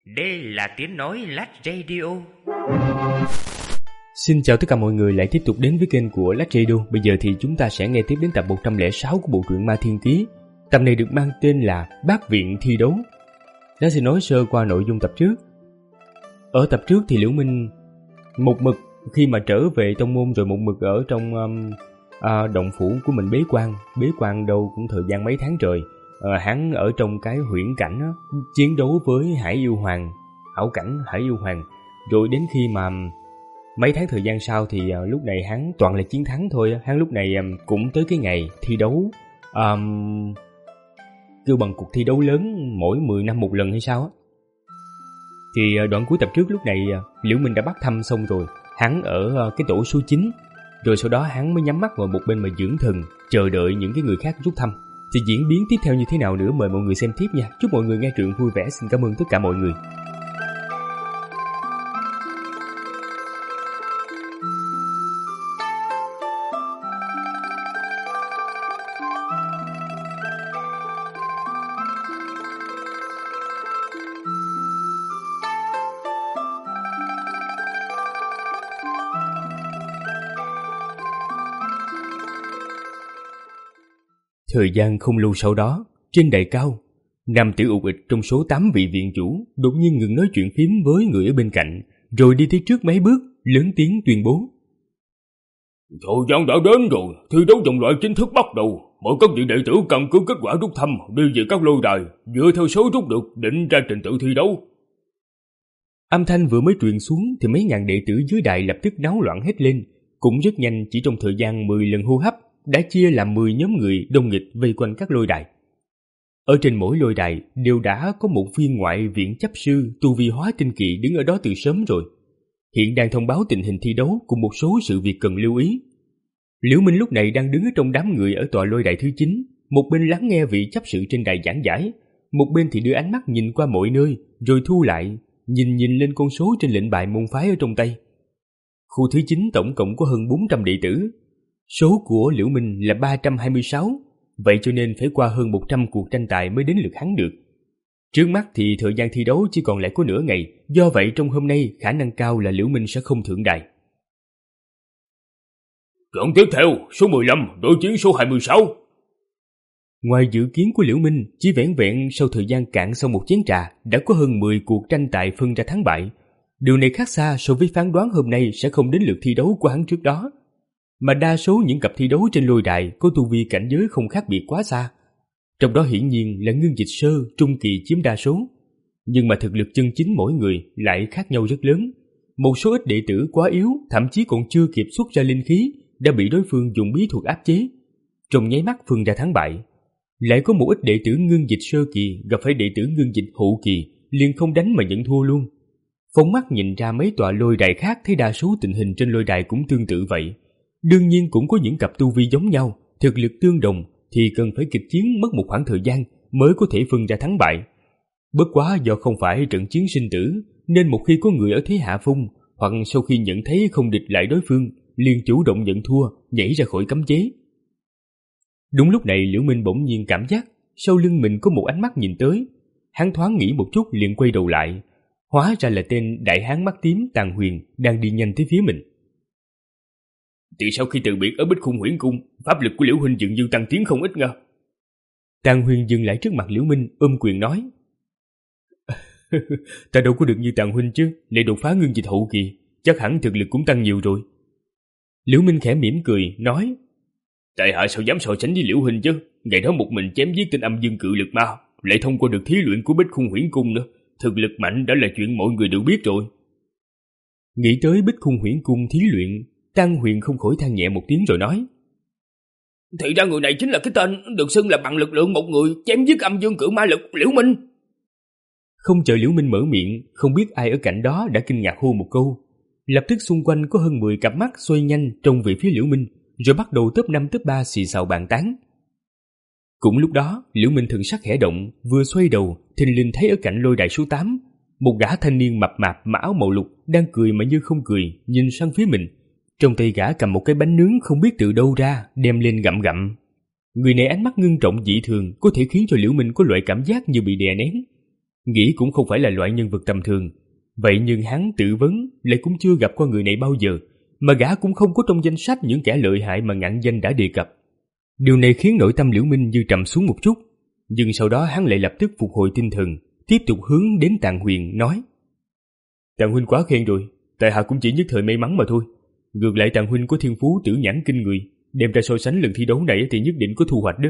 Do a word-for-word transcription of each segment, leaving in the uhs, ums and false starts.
Đây là tiếng nói Lách Radio. Xin chào tất cả mọi người lại tiếp tục đến với kênh của Lách Radio. Bây giờ thì chúng ta sẽ nghe tiếp đến tập một trăm lẻ sáu của bộ truyện Ma Thiên Ký. Tập này được mang tên là Bác Viện Thi Đấu. Đã xin nói sơ qua nội dung tập trước. Ở tập trước thì Liễu Minh một mực khi mà trở về tông môn rồi một mực ở trong um, à, động phủ của mình bế quan. Bế quan đâu cũng thời gian mấy tháng trời. À, hắn ở trong cái huyễn cảnh đó, chiến đấu với Hải Yêu Hoàng, hảo cảnh Hải Yêu Hoàng. Rồi đến khi mà mấy tháng thời gian sau thì uh, lúc này hắn toàn là chiến thắng thôi. Hắn lúc này um, cũng tới cái ngày thi đấu um, kêu bằng cuộc thi đấu lớn mỗi mười năm một lần hay sao á. Thì uh, đoạn cuối tập trước lúc này uh, Liễu Minh đã bắt thăm xong rồi. Hắn ở uh, cái tổ số chín. Rồi sau đó hắn mới nhắm mắt ngồi một bên mà dưỡng thần, chờ đợi những cái người khác rút thăm. Thì diễn biến tiếp theo như thế nào nữa mời mọi người xem tiếp nha. Chúc mọi người nghe truyện vui vẻ. Xin cảm ơn tất cả mọi người. Thời gian không lâu sau đó, trên đài cao, Nam Tử Ục Ịch trong số tám vị viện chủ đột nhiên ngừng nói chuyện phím với người ở bên cạnh, rồi đi tới trước mấy bước, lớn tiếng tuyên bố. Thời gian đã đến rồi, thi đấu vòng loại chính thức bắt đầu. Mọi các vị đệ tử căn cứ kết quả rút thăm đi về các lôi đài, dựa theo số rút được định ra trình tự thi đấu. Âm thanh vừa mới truyền xuống thì mấy ngàn đệ tử dưới đài lập tức náo loạn hết lên, cũng rất nhanh chỉ trong thời gian mười lần hô hấp đã chia làm mười nhóm người đông nghịch vây quanh các lôi đài. Ở trên mỗi lôi đài đều đã có một viên ngoại viện chấp sư tu vi hóa tinh kỳ đứng ở đó từ sớm rồi. Hiện đang thông báo tình hình thi đấu cùng một số sự việc cần lưu ý. Liễu Minh lúc này đang đứng ở trong đám người ở tòa lôi đài thứ chín, một bên lắng nghe vị chấp sự trên đài giảng giải, một bên thì đưa ánh mắt nhìn qua mọi nơi, rồi thu lại, nhìn nhìn lên con số trên lệnh bài môn phái ở trong tay. Khu thứ chín tổng cộng có hơn bốn trăm đệ tử. Số của Liễu Minh là ba trăm hai mươi sáu, vậy cho nên phải qua hơn một trăm cuộc tranh tài mới đến lượt hắn được. Trước mắt thì thời gian thi đấu chỉ còn lại có nửa ngày, do vậy trong hôm nay khả năng cao là Liễu Minh sẽ không thượng đài. Trận tiếp theo, số mười lăm, đối chiến số hai mươi sáu. Ngoài dự kiến của Liễu Minh, chỉ vẻn vẹn sau thời gian cạn sau một chén trà, đã có hơn mười cuộc tranh tài phân ra thắng bại. Điều này khác xa so với phán đoán hôm nay sẽ không đến lượt thi đấu của hắn trước đó. Mà đa số những cặp thi đấu trên lôi đài có tu vi cảnh giới không khác biệt quá xa. Trong đó hiển nhiên là Ngưng Dịch Sơ, Trung Kỳ chiếm đa số. Nhưng mà thực lực chân chính mỗi người lại khác nhau rất lớn. Một số ít đệ tử quá yếu, thậm chí còn chưa kịp xuất ra linh khí, đã bị đối phương dùng bí thuật áp chế. Trong nháy mắt phân ra thắng bại. Lại có một ít đệ tử Ngưng Dịch Sơ Kỳ gặp phải đệ tử Ngưng Dịch Hậu Kỳ, liền không đánh mà nhận thua luôn. Phóng mắt nhìn ra mấy tòa lôi đài khác thấy đa số tình hình trên lôi đài cũng tương tự vậy. Đương nhiên cũng có những cặp tu vi giống nhau, thực lực tương đồng thì cần phải kịch chiến mất một khoảng thời gian mới có thể phân ra thắng bại. Bất quá do không phải trận chiến sinh tử, nên một khi có người ở thế hạ phong, hoặc sau khi nhận thấy không địch lại đối phương, liền chủ động nhận thua, nhảy ra khỏi cấm chế. Đúng lúc này Liễu Minh bỗng nhiên cảm giác sau lưng mình có một ánh mắt nhìn tới. Hắn thoáng nghĩ một chút liền quay đầu lại, hóa ra là tên đại hán mắt tím Tàn Huyền đang đi nhanh tới phía mình. Từ sau khi từ biệt ở Bích Khung Huyễn Cung, pháp lực của Liễu huynh dường như tăng tiến không ít nha. Tàn Huyền dừng lại trước mặt Liễu Minh, ôm quyền nói. Ta đâu có được như Tàn huynh chứ, lại đột phá Ngưng Dịch Hậu Kỳ, chắc hẳn thực lực cũng tăng nhiều rồi. Liễu Minh khẽ mỉm cười, nói. Tại hạ sao dám so sánh với Liễu huynh chứ, ngày đó một mình chém giết tên âm dương cự lực ma, lại thông qua được thí luyện của Bích Khung Huyễn Cung nữa, thực lực mạnh đã là chuyện mọi người đều biết rồi. Nghĩ tới Bích Khung Huyễn Cung thí luyện, Tăng Huyền không khỏi than nhẹ một tiếng rồi nói. Thì ra người này chính là cái tên được xưng là bằng lực lượng một người chém giết âm dương cự ma lực Liễu Minh. Không chờ Liễu Minh mở miệng, không biết ai ở cạnh đó đã kinh ngạc hô một câu. Lập tức xung quanh có hơn mười cặp mắt xoay nhanh trông về phía Liễu Minh, rồi bắt đầu top năm top ba xì xào bàn tán. Cũng lúc đó, Liễu Minh thần sắc khẽ động, vừa xoay đầu, thình lình thấy ở cạnh lôi đài số tám, một gã thanh niên mập mạp mặc áo màu lục đang cười mà như không cười, nhìn sang phía mình. Trong tay gã cầm một cái bánh nướng không biết từ đâu ra, đem lên gặm gặm. Người này ánh mắt ngưng trọng dị thường, có thể khiến cho Liễu Minh có loại cảm giác như bị đè nén. nghĩ cũng không phải là loại nhân vật tầm thường. Vậy nhưng hắn tự vấn lại cũng chưa gặp qua người này bao giờ, mà gã cũng không có trong danh sách những kẻ lợi hại mà ngạn danh đã đề cập. Điều này khiến nội tâm Liễu Minh như trầm xuống một chút, nhưng sau đó hắn lại lập tức phục hồi tinh thần, tiếp tục hướng đến Tàng Huyền nói: Tàng huynh quá khen rồi, tại hạ cũng chỉ nhất thời may mắn mà thôi. Ngược lại Tàng huynh có thiên phú tử nhãn kinh người, đem ra so sánh lần thi đấu này thì nhất định có thu hoạch đó.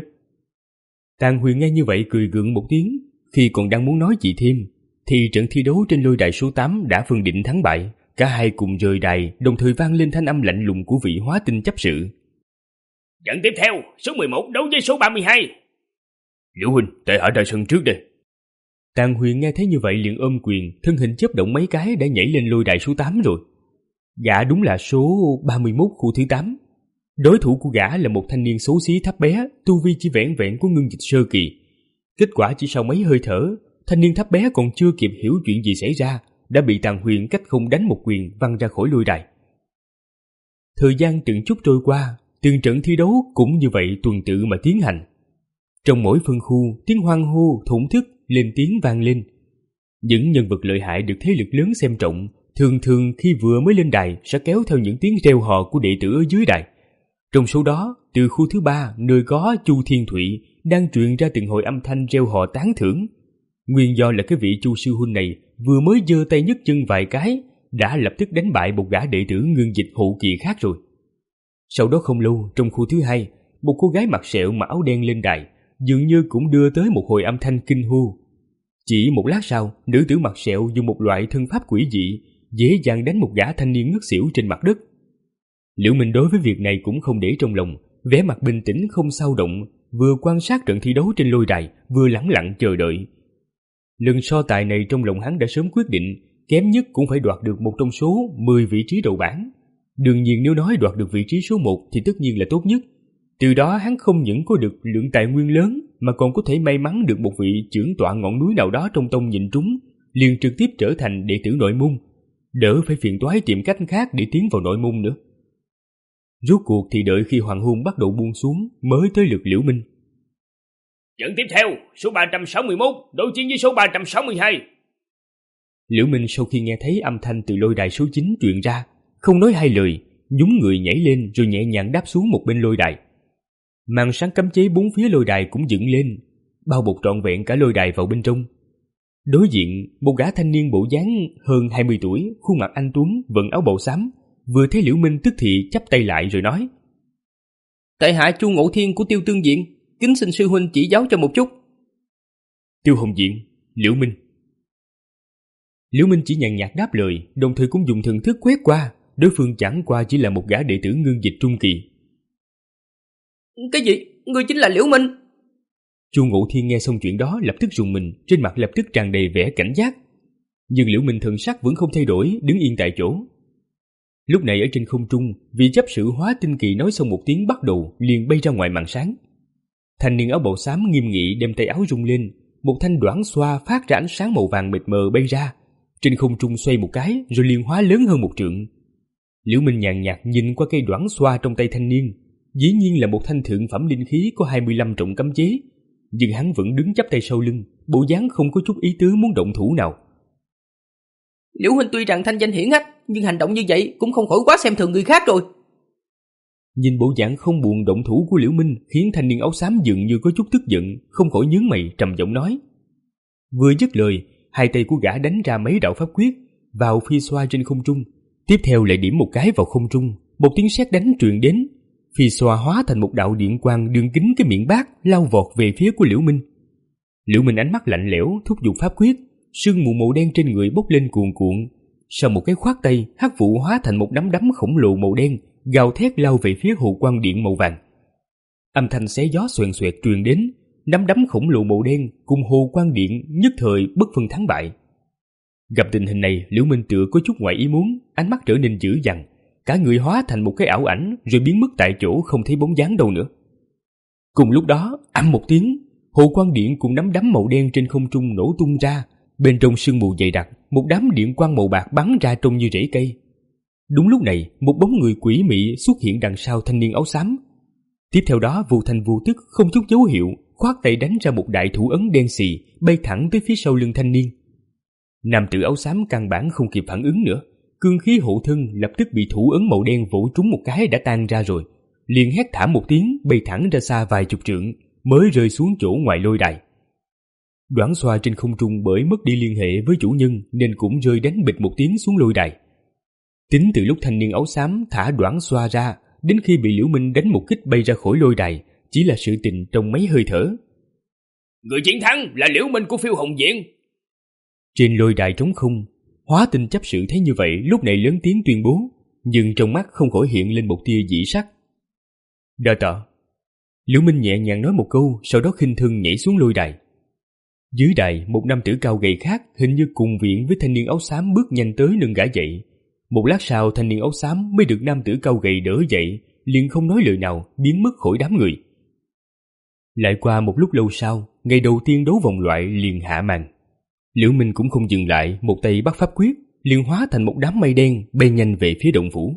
Tàng Huyền nghe như vậy cười gượng một tiếng, khi còn đang muốn nói gì thêm thì trận thi đấu trên lôi đài số tám đã phân định thắng bại. Cả hai cùng rời đài, đồng thời vang lên thanh âm lạnh lùng của vị hóa tinh chấp sự. Trận tiếp theo, số mười một đấu với số ba mươi hai. Liễu huynh, tại hạ ra sân trước đây. Tàng Huyền nghe thấy như vậy liền ôm quyền, thân hình chớp động mấy cái đã nhảy lên lôi đài số tám rồi. Gã đúng là số ba mươi mốt khu thứ tám. Đối thủ của gã là một thanh niên xấu xí thấp bé, tu vi chỉ vẻn vẹn của ngưng dịch sơ kỳ. Kết quả chỉ sau mấy hơi thở, thanh niên thấp bé còn chưa kịp hiểu chuyện gì xảy ra, đã bị Tàng Huyền cách không đánh một quyền văng ra khỏi lôi đài. Thời gian từng chút trôi qua, từng trận thi đấu cũng như vậy tuần tự mà tiến hành. Trong mỗi phân khu, tiếng hoan hô, thổn thức lên tiếng vang lên. Những nhân vật lợi hại được thế lực lớn xem trọng, thường thường khi vừa mới lên đài sẽ kéo theo những tiếng reo hò của đệ tử ở dưới đài. Trong số đó, từ khu thứ ba, nơi có Chu Thiên Thụy đang truyền ra từng hồi âm thanh reo hò tán thưởng. Nguyên do là cái vị Chu sư huynh này vừa mới giơ tay nhấc chân vài cái đã lập tức đánh bại một gã đệ tử ngưng dịch hậu kỳ khác rồi. Sau đó không lâu, trong khu thứ hai, một cô gái mặc sẹo mặc áo đen lên đài, dường như cũng đưa tới một hồi âm thanh kinh hô. Chỉ một lát sau, nữ tử mặc sẹo dùng một loại thân pháp quỷ dị, dễ dàng đánh một gã thanh niên ngất xỉu trên mặt đất. Liễu Minh đối với việc này cũng không để trong lòng, vẻ mặt bình tĩnh không xao động, vừa quan sát trận thi đấu trên lôi đài, vừa lẳng lặng chờ đợi. Lần so tài này trong lòng hắn đã sớm quyết định, kém nhất cũng phải đoạt được một trong số mười vị trí đầu bảng. Đương nhiên nếu nói đoạt được vị trí số một thì tất nhiên là tốt nhất. Từ đó hắn không những có được lượng tài nguyên lớn mà còn có thể may mắn được một vị trưởng tọa ngọn núi nào đó trong tông nhìn trúng, liền trực tiếp trở thành đệ tử nội môn, đỡ phải phiền toái tìm cách khác để tiến vào nội môn nữa. Rốt cuộc thì đợi khi hoàng hôn bắt đầu buông xuống mới tới lượt Liễu Minh. Trận tiếp theo, số ba trăm sáu mươi mốt đối chiến với số ba trăm sáu mươi hai. Liễu Minh sau khi nghe thấy âm thanh từ lôi đài số chín truyền ra, không nói hai lời, nhún người nhảy lên rồi nhẹ nhàng đáp xuống một bên lôi đài. Màn sáng cấm chế bốn phía lôi đài cũng dựng lên, bao bọc trọn vẹn cả lôi đài vào bên trong. Đối diện, một gã thanh niên bộ dáng hơn hai mươi tuổi, khuôn mặt anh tuấn, vận áo bào xám, vừa thấy Liễu Minh tức thì chắp tay lại rồi nói: Tại hạ Chu Ngộ Thiên của Tiêu Tương Diện, kính xin sư huynh chỉ giáo cho một chút. Tiêu Hồng Diện, Liễu Minh. Liễu Minh chỉ nhàn nhạt đáp lời, đồng thời cũng dùng thần thức quét qua, đối phương chẳng qua chỉ là một gã đệ tử ngưng dịch trung kỳ. Cái gì? Ngươi chính là Liễu Minh? Chu Ngộ Thiên nghe xong chuyện đó lập tức rùng mình, trên mặt lập tức tràn đầy vẻ cảnh giác. Nhưng Liễu Minh thần sắc vẫn không thay đổi, đứng yên tại chỗ. Lúc này ở trên không trung, vị chấp sự hóa tinh kỳ nói xong một tiếng bắt đầu liền bay ra ngoài màn sáng. Thanh niên áo bào xám nghiêm nghị đem tay áo rung lên, một thanh đoản xoa phát ra ánh sáng màu vàng mịt mờ bay ra, trên không trung xoay một cái rồi liền hóa lớn hơn một trượng. Liễu Minh nhàn nhạt nhìn qua cây đoản xoa trong tay thanh niên, dĩ nhiên là một thanh thượng phẩm linh khí có hai mươi lăm trọng cấm chế, nhưng hắn vẫn đứng chắp tay sau lưng, bộ dáng không có chút ý tứ muốn động thủ nào. Liễu huynh tuy rằng thanh danh hiển hách, nhưng hành động như vậy cũng không khỏi quá xem thường người khác rồi. Nhìn bộ dạng không buồn động thủ của Liễu Minh khiến thanh niên áo xám dường như có chút tức giận, không khỏi nhướng mày trầm giọng nói. Vừa dứt lời, hai tay của gã đánh ra mấy đạo pháp quyết vào phi xoa trên không trung, tiếp theo lại điểm một cái vào không trung, một tiếng sét đánh truyền đến, phi xoa hóa thành một đạo điện quang đường kính cái miệng bát lao vọt về phía của Liễu Minh. Liễu Minh ánh mắt lạnh lẽo thúc giục pháp quyết, sương mù màu đen trên người bốc lên cuồn cuộn, sau một cái khoát tay, hắc vụ hóa thành một nắm đấm khổng lồ màu đen, gào thét lao về phía hồ quang điện màu vàng. Âm thanh xé gió xoèn xoẹt truyền đến, nắm đấm khổng lồ màu đen cùng hồ quang điện nhất thời bất phân thắng bại. Gặp tình hình này, Liễu Minh tựa có chút ngoài ý muốn, ánh mắt trở nên dữ dằn, cả người hóa thành một cái ảo ảnh rồi biến mất tại chỗ không thấy bóng dáng đâu nữa. Cùng lúc đó, ầm một tiếng, hồ quang điện cùng nắm đấm màu đen trên không trung nổ tung ra, bên trong sương mù dày đặc, một đám điện quang màu bạc bắn ra trông như rễ cây. Đúng lúc này, một bóng người quỷ mị xuất hiện đằng sau thanh niên áo xám. Tiếp theo đó vô thanh vô tức, không chút dấu hiệu, khoát tay đánh ra một đại thủ ấn đen xì bay thẳng tới phía sau lưng thanh niên. Nam tử áo xám căn bản không kịp phản ứng nữa, cương khí hộ thân lập tức bị thủ ấn màu đen vỗ trúng một cái đã tan ra rồi, liền hét thảm một tiếng bay thẳng ra xa vài chục trượng mới rơi xuống chỗ ngoài lôi đài. Đoản Xoa trên không trung bởi mất đi liên hệ với chủ nhân nên cũng rơi đánh bịch một tiếng xuống lôi đài. Tính từ lúc thanh niên áo xám thả Đoản Xoa ra đến khi bị Liễu Minh đánh một kích bay ra khỏi lôi đài chỉ là sự tình trong mấy hơi thở. Người chiến thắng là Liễu Minh của Phiêu Hồng Viện. Trên lôi đài trống không, Hóa Tinh chấp sự thấy như vậy lúc này lớn tiếng tuyên bố, nhưng trong mắt không khỏi hiện lên một tia dị sắc. Đa tạ. Liễu Minh nhẹ nhàng nói một câu, sau đó khinh thân nhảy xuống lôi đài. Dưới đài, một nam tử cao gầy khác hình như cùng viện với thanh niên áo xám bước nhanh tới nâng gã dậy. Một lát sau thanh niên áo xám mới được nam tử cao gầy đỡ dậy, liền không nói lời nào biến mất khỏi đám người. Lại qua một lúc lâu sau, ngày đầu tiên đấu vòng loại liền hạ màn. Liễu Minh cũng không dừng lại, một tay bắt pháp quyết, liền hóa thành một đám mây đen bay nhanh về phía động phủ.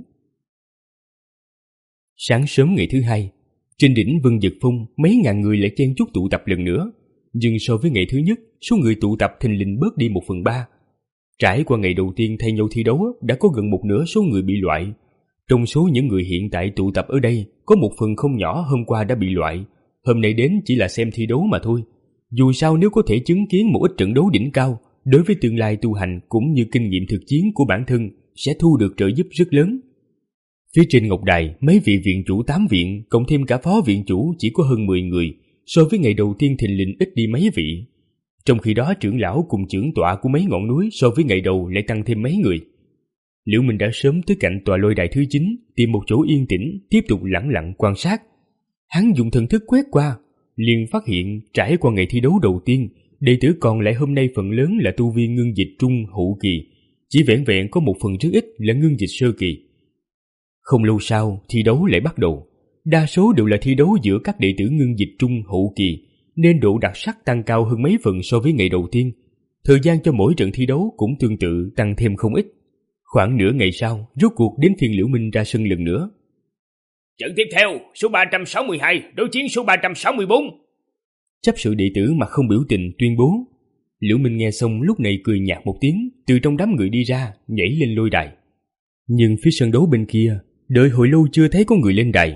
Sáng sớm ngày thứ hai, trên đỉnh Vân Dực Phong mấy ngàn người lại chen chúc tụ tập lần nữa, nhưng so với ngày thứ nhất, số người tụ tập thình lình bớt đi một phần ba. Trải qua ngày đầu tiên thay nhau thi đấu, đã có gần một nửa số người bị loại. Trong số những người hiện tại tụ tập ở đây, có một phần không nhỏ hôm qua đã bị loại, hôm nay đến chỉ là xem thi đấu mà thôi. Dù sao nếu có thể chứng kiến một ít trận đấu đỉnh cao, đối với tương lai tu hành cũng như kinh nghiệm thực chiến của bản thân sẽ thu được trợ giúp rất lớn. Phía trên ngọc đài, mấy vị viện chủ tám viện cộng thêm cả phó viện chủ chỉ có hơn mười người, so với ngày đầu tiên thình lình ít đi mấy vị. Trong khi đó trưởng lão cùng trưởng tọa của mấy ngọn núi so với ngày đầu lại tăng thêm mấy người. Liễu Minh đã sớm tới cạnh tòa lôi đài thứ chín, tìm một chỗ yên tĩnh, tiếp tục lẳng lặng quan sát. Hắn dùng thần thức quét qua, liền phát hiện trải qua ngày thi đấu đầu tiên, đệ tử còn lại hôm nay phần lớn là tu vi ngưng dịch trung hậu kỳ, chỉ vẹn vẹn có một phần rất ít là ngưng dịch sơ kỳ. Không lâu sau, thi đấu lại bắt đầu. Đa số đều là thi đấu giữa các đệ tử ngưng dịch trung hậu kỳ, nên độ đặc sắc tăng cao hơn mấy phần so với ngày đầu tiên. Thời gian cho mỗi trận thi đấu cũng tương tự tăng thêm không ít. Khoảng nửa ngày sau, rốt cuộc đến phiên Liễu Minh ra sân lần nữa. Trận tiếp theo, số ba trăm sáu mươi hai đối chiến số ba trăm sáu mươi bốn. Chấp sự đệ tử mà không biểu tình tuyên bố. Liễu Minh nghe xong lúc này cười nhạt một tiếng, từ trong đám người đi ra, nhảy lên lôi đài. Nhưng phía sân đấu bên kia, đợi hồi lâu chưa thấy có người lên đài.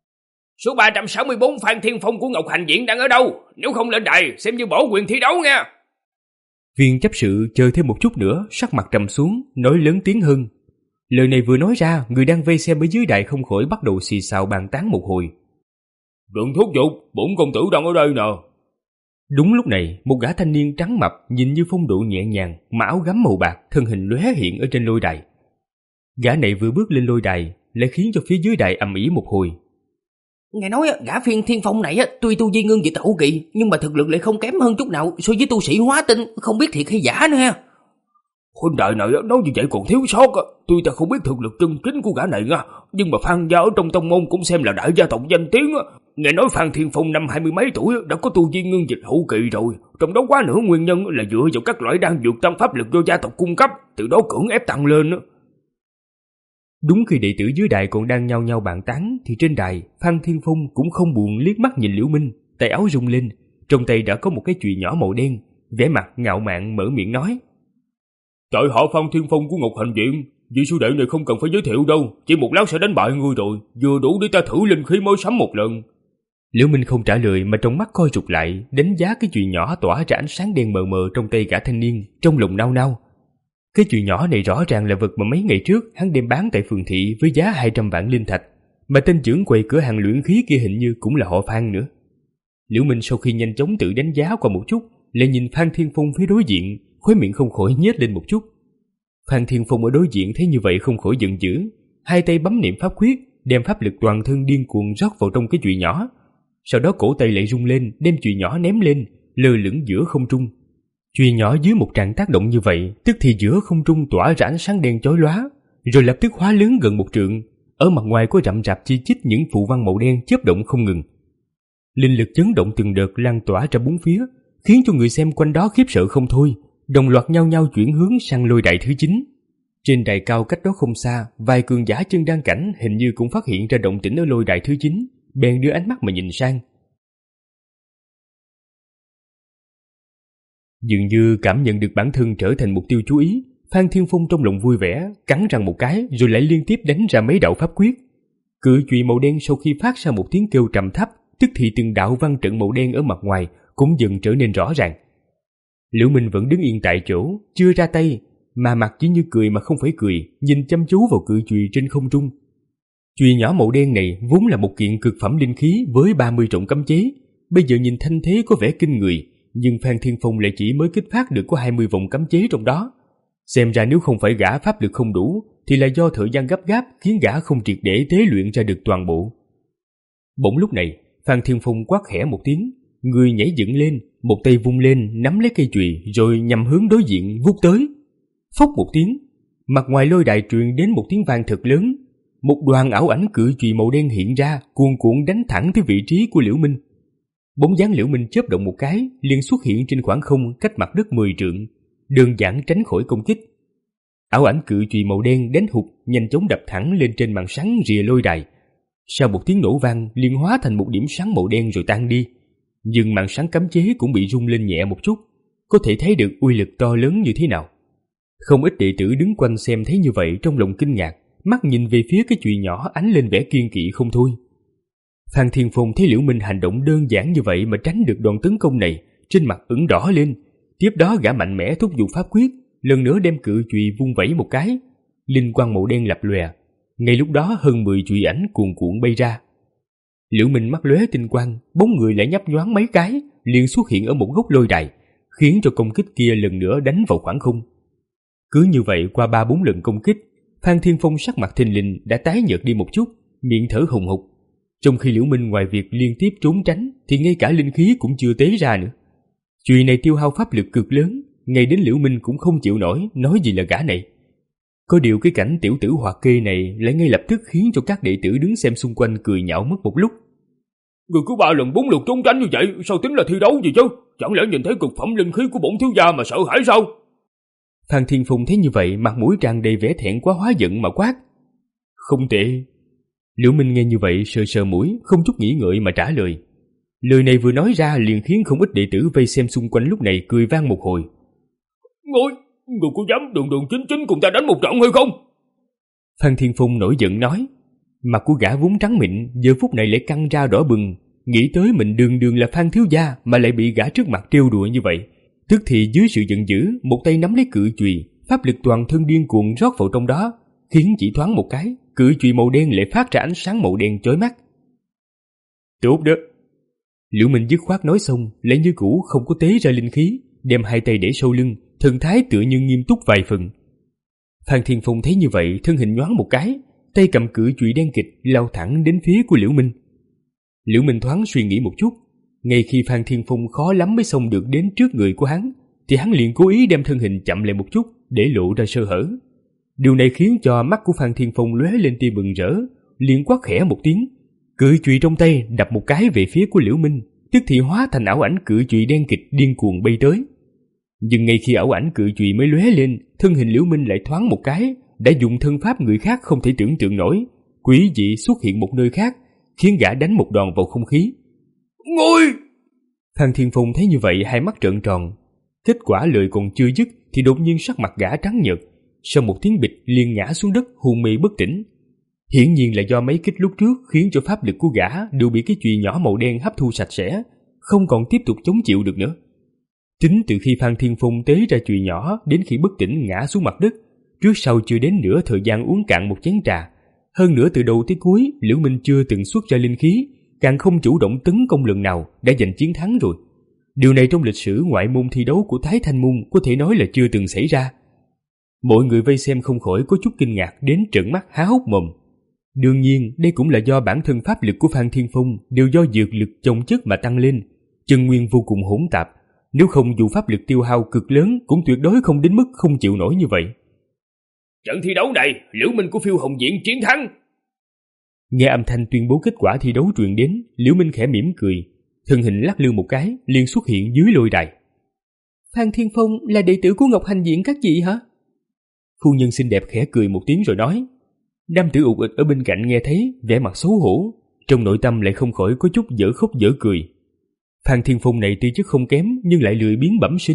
Số ba trăm sáu mươi bốn Phan Thiên Phong của Ngọc Hành Viện đang ở đâu? Nếu không lên đài, xem như bỏ quyền thi đấu nha. Viên chấp sự chờ thêm một chút nữa, sắc mặt trầm xuống, nói lớn tiếng hơn. Lời này vừa nói ra, người đang vây xem ở dưới đài không khỏi bắt đầu xì xào bàn tán một hồi. Đừng thúc giục, bổn công tử đang ở đây nè. Đúng lúc này, một gã thanh niên trắng mập nhìn như phong độ nhẹ nhàng, mà áo gấm màu bạc, thân hình lóe hiện ở trên lôi đài. Gã này vừa bước lên lôi đài, lại khiến cho phía dưới đài ầm ĩ một hồi. Nghe nói gã Phiên Thiên Phong này tuy tu vi ngưng dịch hậu kỳ, nhưng mà thực lực lại không kém hơn chút nào so với tu sĩ Hóa Tinh, không biết thiệt hay giả nữa ha. Huynh đại này nói như vậy còn thiếu sót. Tuy ta không biết thực lực chân chính của gã này nha, nhưng mà Phan gia ở trong tông môn cũng xem là đại gia tộc danh tiếng. Nghe nói Phan Thiên Phong năm hai mươi mấy tuổi đã có tu vi ngưng dịch hậu kỳ rồi, trong đó quá nửa nguyên nhân là dựa vào các loại đan dược tăng pháp lực do gia tộc cung cấp, từ đó cưỡng ép tăng lên. Đúng khi đệ tử dưới đài còn đang nhao nhao bàn tán, thì trên đài Phan Thiên Phong cũng không buồn liếc mắt nhìn Liễu Minh, tay áo rung lên, trong tay đã có một cái chùy nhỏ màu đen, vẻ mặt ngạo mạn mở miệng nói: Tại họ Phan Thiên Phong của Ngọc Hành Viện, vị sư đệ này không cần phải giới thiệu đâu, chỉ một lát sẽ đánh bại ngươi rồi, vừa đủ để ta thử linh khí mới sắm một lần. Liễu Minh không trả lời mà trong mắt coi rụt lại, đánh giá cái chùy nhỏ tỏa ra ánh sáng đen mờ mờ trong tay gã thanh niên, trong lòng nao nao. Cái chùy nhỏ này rõ ràng là vật mà mấy ngày trước hắn đem bán tại phường thị với giá hai trăm vạn linh thạch, mà tên trưởng quầy cửa hàng luyện khí kia hình như cũng là họ Phan nữa. Liễu Minh sau khi nhanh chóng tự đánh giá qua một chút, lại nhìn Phan Thiên Phong phía đối diện, khóe miệng không khỏi nhếch lên một chút. Phan Thiên Phong ở đối diện thấy như vậy không khỏi giận dữ, hai tay bấm niệm pháp quyết, đem pháp lực toàn thân điên cuồng rót vào trong cái chùy nhỏ. Sau đó cổ tay lại rung lên, đem chùy nhỏ ném lên, lơ lửng giữa không trung. Chùy nhỏ dưới một tràng tác động như vậy, tức thì giữa không trung tỏa ra ánh sáng đen chói lóa, rồi lập tức hóa lớn gần một trượng. Ở mặt ngoài có rậm rạp chi chít những phù văn màu đen chớp động không ngừng. Linh lực chấn động từng đợt lan tỏa ra bốn phía, khiến cho người xem quanh đó khiếp sợ không thôi, đồng loạt nhau nhau chuyển hướng sang lôi đài thứ chín. Trên đài cao cách đó không xa, vài cường giả chân đan cảnh hình như cũng phát hiện ra động tĩnh ở lôi đài thứ chín, bèn đưa ánh mắt mà nhìn sang. Dường như cảm nhận được bản thân trở thành mục tiêu chú ý, Phan Thiên Phong trong lòng vui vẻ, cắn răng một cái rồi lại liên tiếp đánh ra mấy đạo pháp quyết. Cự chùy màu đen sau khi phát ra một tiếng kêu trầm thấp, tức thì từng đạo văn trận màu đen ở mặt ngoài cũng dần trở nên rõ ràng. Liễu Minh vẫn đứng yên tại chỗ, chưa ra tay, mà mặt chỉ như cười mà không phải cười, nhìn chăm chú vào cự chùy trên không trung. Chùy nhỏ màu đen này vốn là một kiện cực phẩm linh khí với ba mươi trọng cấm chế, bây giờ nhìn thanh thế có vẻ kinh người, nhưng Phan Thiên Phong lại chỉ mới kích phát được có hai mươi vòng cấm chế trong đó. Xem ra nếu không phải gã pháp lực không đủ, thì là do thời gian gấp gáp khiến gã không triệt để tế luyện ra được toàn bộ. Bỗng lúc này, Phan Thiên Phong quát khẽ một tiếng, người nhảy dựng lên, một tay vung lên nắm lấy cây chùy rồi nhằm hướng đối diện vút tới. Phốc một tiếng, mặt ngoài lôi đài truyền đến một tiếng vang thật lớn, một đoàn ảo ảnh cự chùy màu đen hiện ra, cuồn cuộn đánh thẳng tới vị trí của Liễu Minh. Bóng dáng Liễu Minh chớp động một cái, liền xuất hiện trên khoảng không cách mặt đất mười trượng, đơn giản tránh khỏi công kích. Ảo ảnh cự chùy màu đen đánh hụt, nhanh chóng đập thẳng lên trên màn sáng rìa lôi đài. Sau một tiếng nổ vang, liền hóa thành một điểm sáng màu đen rồi tan đi. Nhưng màn sáng cấm chế cũng bị rung lên nhẹ một chút, có thể thấy được uy lực to lớn như thế nào. Không ít đệ tử đứng quanh xem thấy như vậy trong lòng kinh ngạc, mắt nhìn về phía cái chùy nhỏ ánh lên vẻ kiên kỵ không thôi. Phan Thiên Phong thấy Liễu Minh hành động đơn giản như vậy mà tránh được đòn tấn công này, trên mặt ửng đỏ lên. Tiếp đó gã mạnh mẽ thúc giục pháp quyết, lần nữa đem cự chùy vung vẩy một cái, linh quang màu đen lập lòe. Ngay lúc đó hơn mười chùy ảnh cuồn cuộn bay ra. Liễu Minh mắt lóe tinh quang, bóng người lại nhấp nhoáng mấy cái, liền xuất hiện ở một góc lôi đài, khiến cho công kích kia lần nữa đánh vào khoảng không. Cứ như vậy qua ba bốn lần công kích, Phan Thiên Phong sắc mặt thình lình đã tái nhợt đi một chút, miệng thở hùng hục. Trong khi Liễu Minh ngoài việc liên tiếp trốn tránh, thì ngay cả linh khí cũng chưa tế ra nữa. Chùy này tiêu hao pháp lực cực lớn, ngay đến Liễu Minh cũng không chịu nổi, nói gì là gã này. Có điều cái cảnh tiểu tử hoạt kê này lại ngay lập tức khiến cho các đệ tử đứng xem xung quanh cười nhạo mất một lúc. Người cứ ba lần bốn lượt trốn tránh như vậy, sao tính là thi đấu gì chứ? Chẳng lẽ nhìn thấy cực phẩm linh khí của bổn thiếu gia mà sợ hãi sao? Phan Thiên Phong thấy như vậy, mặt mũi tràn đầy vẻ thẹn quá hóa giận mà quát. Không tệ. Liễu Minh nghe như vậy sờ sờ mũi, không chút nghĩ ngợi mà trả lời. Lời này vừa nói ra liền khiến không ít đệ tử vây xem xung quanh lúc này cười vang một hồi. Người, người có dám đường đường chính chính cùng ta đánh một trận hay không? Phan Thiên Phong nổi giận nói. Mặt của gã vốn trắng mịn, giờ phút này lại căng ra đỏ bừng, nghĩ tới mình đường đường là Phan thiếu gia mà lại bị gã trước mặt trêu đùa như vậy. Tức thì dưới sự giận dữ, một tay nắm lấy cự chùy, pháp lực toàn thân điên cuồng rót vào trong đó, khiến chỉ thoáng một cái, cự chùy màu đen lại phát ra ánh sáng màu đen chói mắt. Tốt đó. Liễu Minh dứt khoát nói xong, lại như cũ không có tế ra linh khí, đem hai tay để sau lưng, thần thái tựa như nghiêm túc vài phần. Phan Thiên Phong thấy như vậy, thân hình nhoáng một cái, tay cầm cự chùy đen kịch lao thẳng đến phía của Liễu Minh. Liễu Minh thoáng suy nghĩ một chút, ngay khi Phan Thiên Phong khó lắm mới xông được đến trước người của hắn, thì hắn liền cố ý đem thân hình chậm lại một chút để lộ ra sơ hở. Điều này khiến cho mắt của Phan Thiên Phong lóe lên tia mừng rỡ, liền quát khẽ một tiếng, cự chùy trong tay đập một cái về phía của Liễu Minh, tức thì hóa thành ảo ảnh cự chùy đen kịch điên cuồng bay tới. Nhưng ngay khi ảo ảnh cự chùy mới lóe lên, thân hình Liễu Minh lại thoáng một cái, đã dùng thân pháp người khác không thể tưởng tượng nổi, quỷ dị xuất hiện một nơi khác, khiến gã đánh một đòn vào không khí. Ngồi! Phan Thiên Phong thấy như vậy hai mắt trợn tròn. Kết quả lời còn chưa dứt thì đột nhiên sắc mặt gã trắng nhợt, sau một tiếng bịch liền ngã xuống đất hôn mê bất tỉnh. Hiển nhiên là do mấy kích lúc trước khiến cho pháp lực của gã đều bị cái chùy nhỏ màu đen hấp thu sạch sẽ, không còn tiếp tục chống chịu được nữa. Tính từ khi Phan Thiên Phong tế ra chùy nhỏ đến khi bất tỉnh ngã xuống mặt đất, trước sau chưa đến nửa thời gian uống cạn một chén trà. Hơn nữa từ đầu tới cuối, Liễu Minh chưa từng xuất ra linh khí, càng không chủ động tấn công lần nào, đã giành chiến thắng rồi. Điều này trong lịch sử ngoại môn thi đấu của Thái Thanh Môn có thể nói là chưa từng xảy ra. Mọi người vây xem không khỏi có chút kinh ngạc đến trợn mắt há hốc mồm. Đương nhiên, đây cũng là do bản thân pháp lực của Phan Thiên Phong đều do dược lực chồng chất mà tăng lên, chân nguyên vô cùng hỗn tạp. Nếu không dù pháp lực tiêu hao cực lớn cũng tuyệt đối không đến mức không chịu nổi như vậy. Trận thi đấu này, Liễu Minh của Phiêu Hồng Viện chiến thắng. Nghe âm thanh tuyên bố kết quả thi đấu truyền đến, Liễu Minh khẽ mỉm cười, thân hình lắc lư một cái, liền xuất hiện dưới lôi đài. Phan Thiên Phong là đệ tử của Ngọc Hành Viện các vị hả? Phu nhân xinh đẹp khẽ cười một tiếng rồi nói. Nam tử ụt ịch ở bên cạnh nghe thấy, vẻ mặt xấu hổ, trong nội tâm lại không khỏi có chút dở khóc dở cười. Phan Thiên Phong này tuy chất không kém nhưng lại lười biếng bẩm sinh,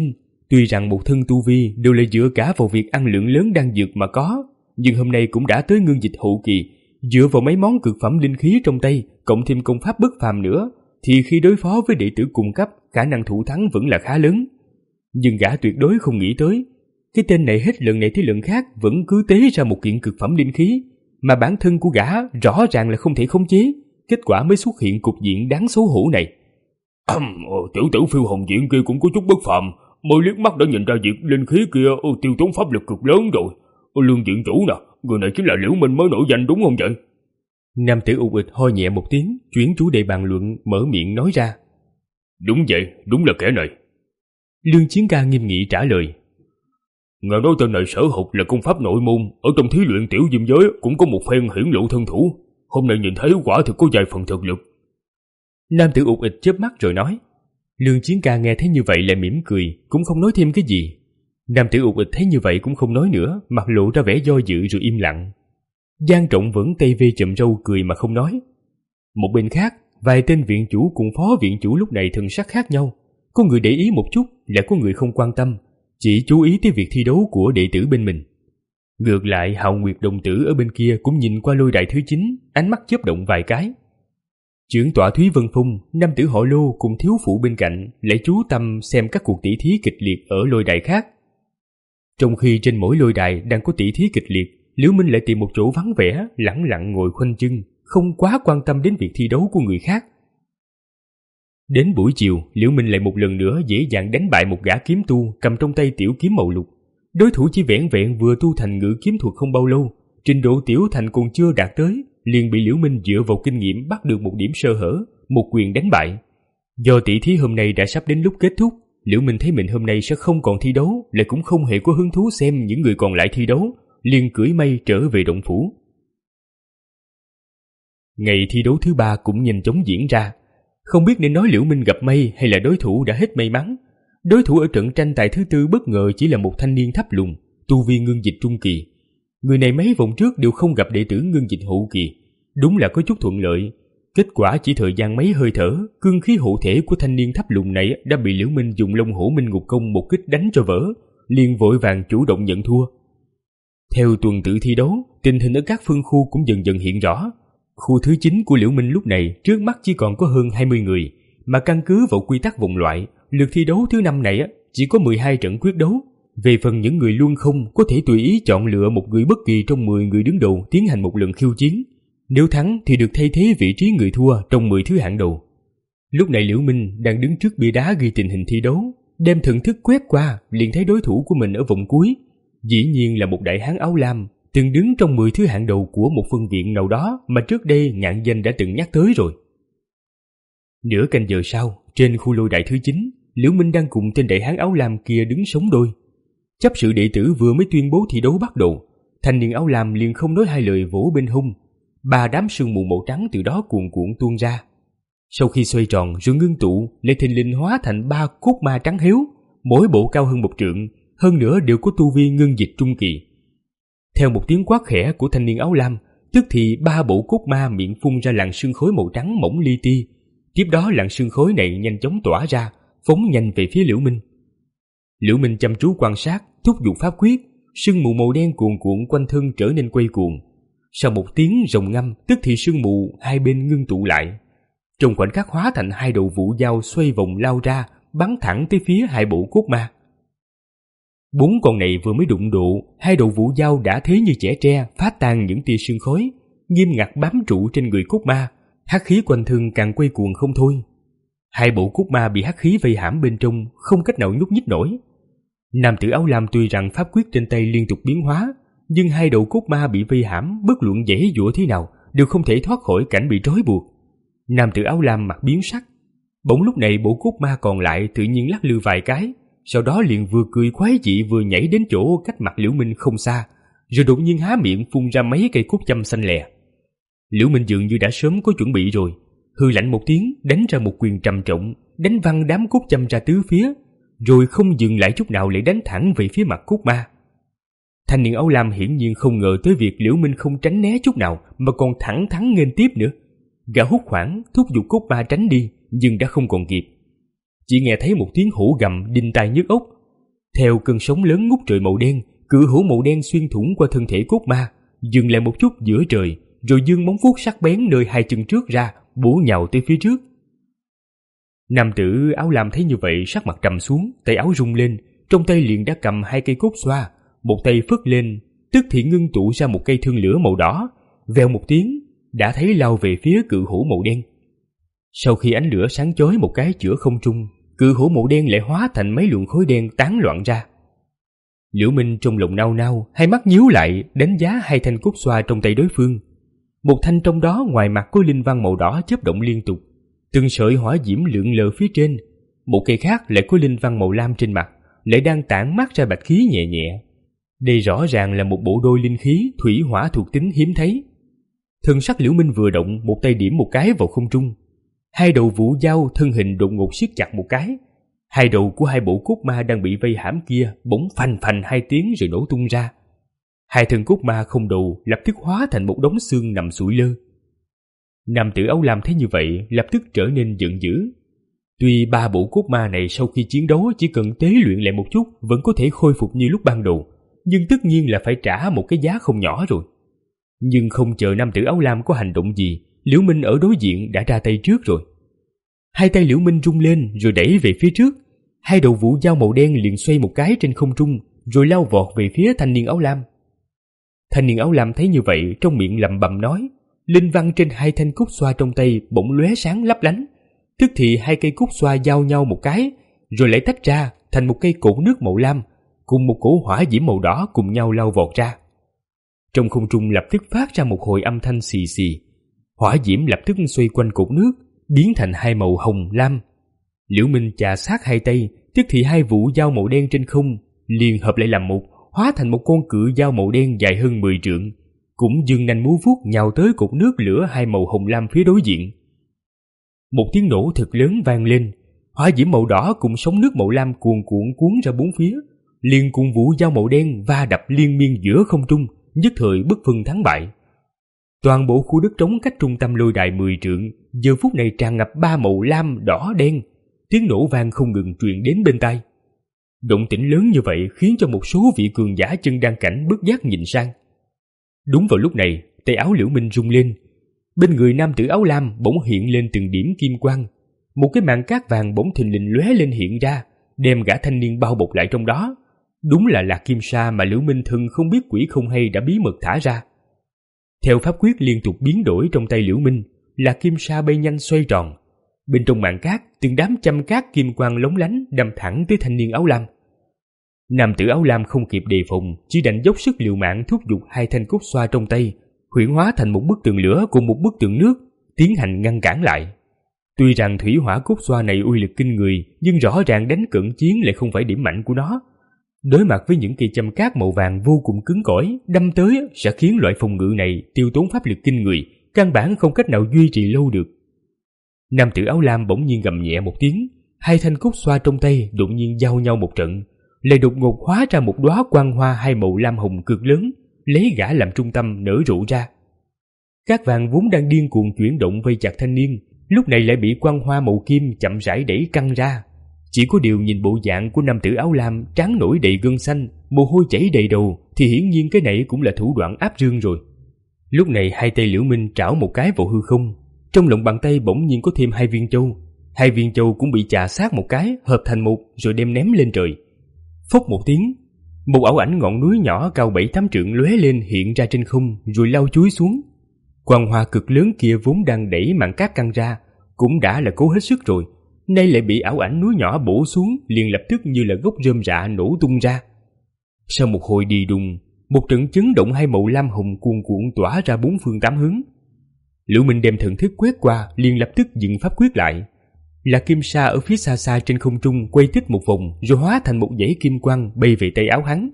Tuy rằng một thân tu vi đều là dựa cả vào việc ăn lượng lớn đan dược mà có, nhưng hôm nay cũng đã tới ngưng dịch hậu kỳ, dựa vào mấy món cực phẩm linh khí trong tay, cộng thêm công pháp bất phàm nữa, thì khi đối phó với đệ tử cùng cấp, khả năng thủ thắng vẫn là khá lớn. Nhưng gã tuyệt đối không nghĩ tới, cái tên này hết lần này tới lần khác vẫn cứ tế ra một kiện cực phẩm linh khí, mà bản thân của gã rõ ràng là không thể khống chế, kết quả mới xuất hiện cục diện đáng xấu hổ này. Ờ, tiểu tử Phiêu Hồng Diện kia cũng có chút bất phàm, mới liếc mắt đã nhìn ra việc linh khí kia tiêu tốn pháp lực cực lớn rồi. Lương viện chủ nè, người này chính là Liễu Minh mới nổi danh đúng không vậy? Nam tử ục ịch ho nhẹ một tiếng, chuyển chủ đề bàn luận, mở miệng nói ra. Đúng vậy, đúng là kẻ này. Lương Chiến Ca nghiêm nghị trả lời. Nghe nói tên này sở học là công pháp nội môn, ở trong thí luyện tiểu diêm giới cũng có một phen hiển lộ thân thủ. Hôm nay nhìn thấy quả thực có vài phần thực lực. Nam tử ục ịch chớp mắt rồi nói. Lương Chiến Ca nghe thấy như vậy lại mỉm cười, cũng không nói thêm cái gì. Nam tử ục ịch thấy như vậy cũng không nói nữa, mặt lộ ra vẻ do dự rồi im lặng. Giang Trọng vẫn tay vê chậm râu cười mà không nói. Một bên khác, vài tên viện chủ cùng phó viện chủ lúc này thần sắc khác nhau. Có người để ý một chút, lại có người không quan tâm, chỉ chú ý tới việc thi đấu của đệ tử bên mình. Ngược lại, Hạo Nguyệt đồng tử ở bên kia cũng nhìn qua lôi đài thứ chín, ánh mắt chớp động vài cái. Trưởng tọa Thúy Vân Phong, nam tử họ Lô cùng thiếu phụ bên cạnh lại chú tâm xem các cuộc tỷ thí kịch liệt ở lôi đài khác. Trong khi trên mỗi lôi đài đang có tỷ thí kịch liệt, Liễu Minh lại tìm một chỗ vắng vẻ, lẳng lặng ngồi khoanh chân, không quá quan tâm đến việc thi đấu của người khác. Đến buổi chiều, Liễu Minh lại một lần nữa dễ dàng đánh bại một gã kiếm tu cầm trong tay tiểu kiếm màu lục. Đối thủ chỉ vẻn vẹn vừa tu thành ngự kiếm thuật không bao lâu, trình độ tiểu thành còn chưa đạt tới, liền bị Liễu Minh dựa vào kinh nghiệm bắt được một điểm sơ hở, một quyền đánh bại. Do tỷ thí hôm nay đã sắp đến lúc kết thúc, Liễu Minh thấy mình hôm nay sẽ không còn thi đấu, lại cũng không hề có hứng thú xem những người còn lại thi đấu, liền cưỡi mây trở về động phủ. Ngày thi đấu thứ ba cũng nhanh chóng diễn ra. Không biết nên nói Liễu Minh gặp may hay là đối thủ đã hết may mắn. Đối thủ ở trận tranh tài thứ tư bất ngờ chỉ là một thanh niên thấp lùn, tu vi ngưng dịch trung kỳ. Người này mấy vòng trước đều không gặp đệ tử ngưng dịch hậu kỳ, đúng là có chút thuận lợi. Kết quả chỉ thời gian mấy hơi thở, cương khí hộ thể của thanh niên thấp lùn này đã bị Liễu Minh dùng Long Hổ Minh Ngục Công một kích đánh cho vỡ, liền vội vàng chủ động nhận thua. Theo tuần tự thi đấu, tình hình ở các phân khu cũng dần dần hiện rõ. Khu thứ chín của Liễu Minh lúc này trước mắt chỉ còn có hơn hai mươi người, mà căn cứ vào quy tắc vòng loại, lượt thi đấu thứ năm này chỉ có mười hai trận quyết đấu. Về phần những người luôn không có thể tùy ý chọn lựa một người bất kỳ trong mười người đứng đầu tiến hành một lần khiêu chiến. Nếu thắng thì được thay thế vị trí người thua trong mười thứ hạng đầu. Lúc này Liễu Minh đang đứng trước bia đá ghi tình hình thi đấu, đem thần thức quét qua liền thấy đối thủ của mình ở vòng cuối. Dĩ nhiên là một đại hán áo lam, từng đứng trong mười thứ hạng đầu của một phân viện nào đó mà trước đây Ngạn Danh đã từng nhắc tới rồi. Nửa canh giờ sau, trên khu lôi đài thứ chín, Liễu Minh đang cùng tên đại hán áo lam kia đứng sóng đôi. Chấp sự đệ tử vừa mới tuyên bố thi đấu bắt đầu, thanh niên áo lam liền không nói hai lời vỗ bên hông, ba đám sương mù màu trắng từ đó cuồn cuộn tuôn ra. Sau khi xoay tròn rồi ngưng tụ, lại thình lình hóa thành ba cốt ma trắng hiếu, mỗi bộ cao hơn một trượng, hơn nữa đều có tu vi ngưng dịch trung kỳ. Theo một tiếng quát khẽ của thanh niên áo lam, tức thì ba bộ cốt ma miệng phun ra làn sương khói màu trắng mỏng li ti. Tiếp đó làn sương khói này nhanh chóng tỏa ra, phóng nhanh về phía Liễu Minh. Liễu Minh chăm chú quan sát, thúc giục pháp quyết, sương mù màu đen cuồn cuộn quanh thân trở nên quay cuồng. Sau một tiếng rồng ngâm, tức thì sương mù hai bên ngưng tụ lại. Trong khoảnh khắc hóa thành hai đầu vũ dao xoay vòng lao ra, bắn thẳng tới phía hai bộ cốt ma. Bốn con này vừa mới đụng độ, hai đầu vũ dao đã thế như chẻ tre phá tan những tia sương khói, nghiêm ngặt bám trụ trên người cốt ma, hắc khí quanh thân càng quay cuồng không thôi. Hai bộ cốt ma bị hắc khí vây hãm bên trong, không cách nào nhúc nhích nổi. Nam tử áo lam tuy rằng pháp quyết trên tay liên tục biến hóa, nhưng hai đầu cốt ma bị vây hãm bất luận giãy giụa thế nào đều không thể thoát khỏi cảnh bị trói buộc. Nam tử áo lam mặt biến sắc. Bỗng lúc này bộ cốt ma còn lại tự nhiên lắc lư vài cái, sau đó liền vừa cười khoái dị vừa nhảy đến chỗ cách mặt Liễu Minh không xa, rồi đột nhiên há miệng phun ra mấy cây cốt châm xanh lè. Liễu Minh dường như đã sớm có chuẩn bị rồi, hư lạnh một tiếng đánh ra một quyền trầm trọng, đánh văng đám cốt châm ra tứ phía, rồi không dừng lại chút nào lại đánh thẳng về phía mặt cốt ma. Thanh niên áo lam hiển nhiên không ngờ tới việc Liễu Minh không tránh né chút nào mà còn thẳng thắn nghênh tiếp nữa. Gã hốt hoảng thúc giục cốt ma tránh đi, nhưng đã không còn kịp. Chỉ nghe thấy một tiếng hổ gầm đinh tai nhức óc. Theo cơn sóng lớn ngút trời màu đen, cự hổ màu đen xuyên thủng qua thân thể cốt ma, dừng lại một chút giữa trời, rồi giương móng vuốt sắc bén nơi hai chân trước ra, bổ nhào tới phía trước. Nam tử áo lam thấy như vậy, sắc mặt trầm xuống, tay áo rung lên, trong tay liền đã cầm hai cây cốt xoa, một tay phất lên, tức thì ngưng tụ ra một cây thương lửa màu đỏ, vèo một tiếng, đã thấy lao về phía cự hổ màu đen. Sau khi ánh lửa sáng chói một cái giữa không trung, cự hổ màu đen lại hóa thành mấy luồng khói đen tán loạn ra. Liễu Minh trong lòng nao nao, hai mắt nhíu lại, đánh giá hai thanh cốt xoa trong tay đối phương. Một thanh trong đó ngoài mặt có linh văn màu đỏ chớp động liên tục, từng sợi hỏa diễm lượn lờ phía trên, một cây khác lại có linh văn màu lam trên mặt, lại đang tản mát ra bạch khí nhẹ nhẹ. Đây rõ ràng là một bộ đôi linh khí thủy hỏa thuộc tính hiếm thấy. Thân sắc Liễu Minh vừa động, một tay điểm một cái vào không trung. Hai đầu vũ dao thân hình đột ngột siết chặt một cái. Hai đầu của hai bộ cốt ma đang bị vây hãm kia bỗng phành phành hai tiếng rồi nổ tung ra. Hai thân cốt ma không đầu lập tức hóa thành một đống xương nằm sụi lơ. Nam tử áo lam thấy như vậy lập tức trở nên giận dữ. Tuy ba bộ cốt ma này sau khi chiến đấu chỉ cần tế luyện lại một chút vẫn có thể khôi phục như lúc ban đầu, nhưng tất nhiên là phải trả một cái giá không nhỏ rồi. Nhưng không chờ nam tử áo lam có hành động gì, Liễu Minh ở đối diện đã ra tay trước rồi. Hai tay Liễu Minh rung lên rồi đẩy về phía trước, hai đầu vũ dao màu đen liền xoay một cái trên không trung rồi lao vọt về phía thanh niên áo lam. Thanh niên áo lam thấy như vậy trong miệng lẩm bẩm nói, linh văn trên hai thanh cúc xoa trong tay bỗng lóe sáng lấp lánh, tức thì hai cây cúc xoa giao nhau một cái rồi lại tách ra thành một cây cột nước màu lam cùng một cỗ hỏa diễm màu đỏ cùng nhau lao vọt ra. Trong không trung lập tức phát ra một hồi âm thanh xì xì, hỏa diễm lập tức xoay quanh cột nước biến thành hai màu hồng lam. Liễu Minh chà sát hai tay, tức thì hai vũ dao màu đen trên không liền hợp lại làm một, hóa thành một con cự dao màu đen dài hơn mười trượng, cũng dương nanh múa vuốt nhào tới cột nước lửa hai màu hồng lam phía đối diện. Một tiếng nổ thật lớn vang lên, hỏa diễm màu đỏ cùng sóng nước màu lam cuồn cuộn cuốn ra bốn phía, liền cùng vũ dao màu đen va đập liên miên giữa không trung, nhất thời bất phân thắng bại. Toàn bộ khu đất trống cách trung tâm lôi đài mười trượng giờ phút này tràn ngập ba màu lam đỏ đen, tiếng nổ vang không ngừng truyền đến bên tai. Động tĩnh lớn như vậy khiến cho một số vị cường giả chân đan cảnh bất giác nhìn sang. Đúng vào lúc này, tay áo Liễu Minh rung lên, bên người nam tử áo lam bỗng hiện lên từng điểm kim quang, một cái màn cát vàng bỗng thình lình lóe lên hiện ra, đem gã thanh niên bao bọc lại trong đó. Đúng là Lạc Kim Sa mà Liễu Minh Thần không biết quỷ không hay đã bí mật thả ra. Theo pháp quyết liên tục biến đổi trong tay Liễu Minh, Lạc Kim Sa bay nhanh xoay tròn. Bên trong màn cát, từng đám châm cát kim quang lóng lánh đâm thẳng tới thanh niên áo lam. Nam tử áo lam không kịp đề phòng, chỉ đành dốc sức liều mạng thúc giục hai thanh cốt xoa trong tay, huyễn hóa thành một bức tường lửa cùng một bức tường nước, tiến hành ngăn cản lại. Tuy rằng thủy hỏa cốt xoa này uy lực kinh người, nhưng rõ ràng đánh cận chiến lại không phải điểm mạnh của nó. Đối mặt với những cây châm cát màu vàng vô cùng cứng cỏi, đâm tới sẽ khiến loại phòng ngự này tiêu tốn pháp lực kinh người, căn bản không cách nào duy trì lâu được. Nam tử áo lam bỗng nhiên gầm nhẹ một tiếng, hai thanh cốt xoa trong tay đột nhiên giao nhau một trận, lại đột ngột hóa ra một đóa quang hoa hai màu lam hồng cực lớn, lấy gã làm trung tâm nở rộ ra. Cát vàng vốn đang điên cuồng chuyển động vây chặt thanh niên, lúc này lại bị quang hoa màu kim chậm rãi đẩy căng ra. Chỉ có điều nhìn bộ dạng của nam tử áo lam trán nổi đầy gân xanh, mồ hôi chảy đầy đầu, thì hiển nhiên cái này cũng là thủ đoạn áp rương rồi. Lúc này hai tay Liễu Minh trảo một cái vào hư không, trong lòng bàn tay bỗng nhiên có thêm hai viên châu. Hai viên châu cũng bị chà sát một cái, hợp thành một rồi đem ném lên trời. Phốc một tiếng, một ảo ảnh ngọn núi nhỏ cao bảy tám trượng lóe lên hiện ra trên không rồi lao chúi xuống. Quang hoa cực lớn kia vốn đang đẩy màn cát căng ra, cũng đã là cố hết sức rồi, nay lại bị ảo ảnh núi nhỏ bổ xuống, liền lập tức như là gốc rơm rạ nổ tung ra. Sau một hồi đi đùng, một trận chấn động hai màu lam hồng cuồn cuộn tỏa ra bốn phương tám hướng. Liễu Minh đem thần thức quét qua, liền lập tức dừng pháp quyết lại. Lạc Kim Sa ở phía xa xa trên không trung quay tích một vòng rồi hóa thành một dãy kim quang bay về tay áo hắn.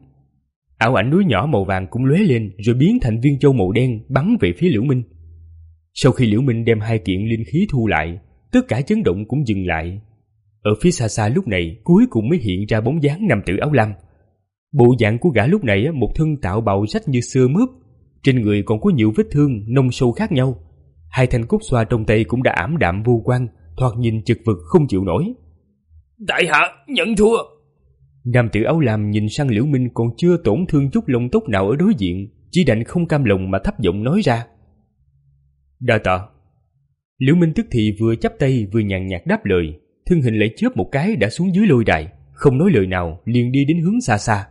Ảo ảnh núi nhỏ màu vàng cũng lóe lên rồi biến thành viên châu màu đen bắn về phía Liễu Minh. Sau khi Liễu Minh đem hai kiện linh khí thu lại, tất cả chấn động cũng dừng lại. Ở phía xa xa lúc này cuối cùng mới hiện ra bóng dáng nam tử áo lam. Bộ dạng của gã lúc này một thân tạo bào rách như xưa mướp, trên người còn có nhiều vết thương nông sâu khác nhau. Hai thanh cốt xoa trong tay cũng đã ảm đạm vô quang, thoạt nhìn chật vật không chịu nổi. Đại hạ nhận thua. Nam tử áo lam nhìn sang Liễu Minh còn chưa tổn thương chút lông tóc nào ở đối diện, chỉ đành không cam lòng mà thấp giọng nói ra. Đa tạ. Liễu Minh tức thì vừa chắp tay vừa nhàn nhạt đáp lời, thân hình lại chớp một cái đã xuống dưới lôi đài, không nói lời nào liền đi đến hướng xa xa.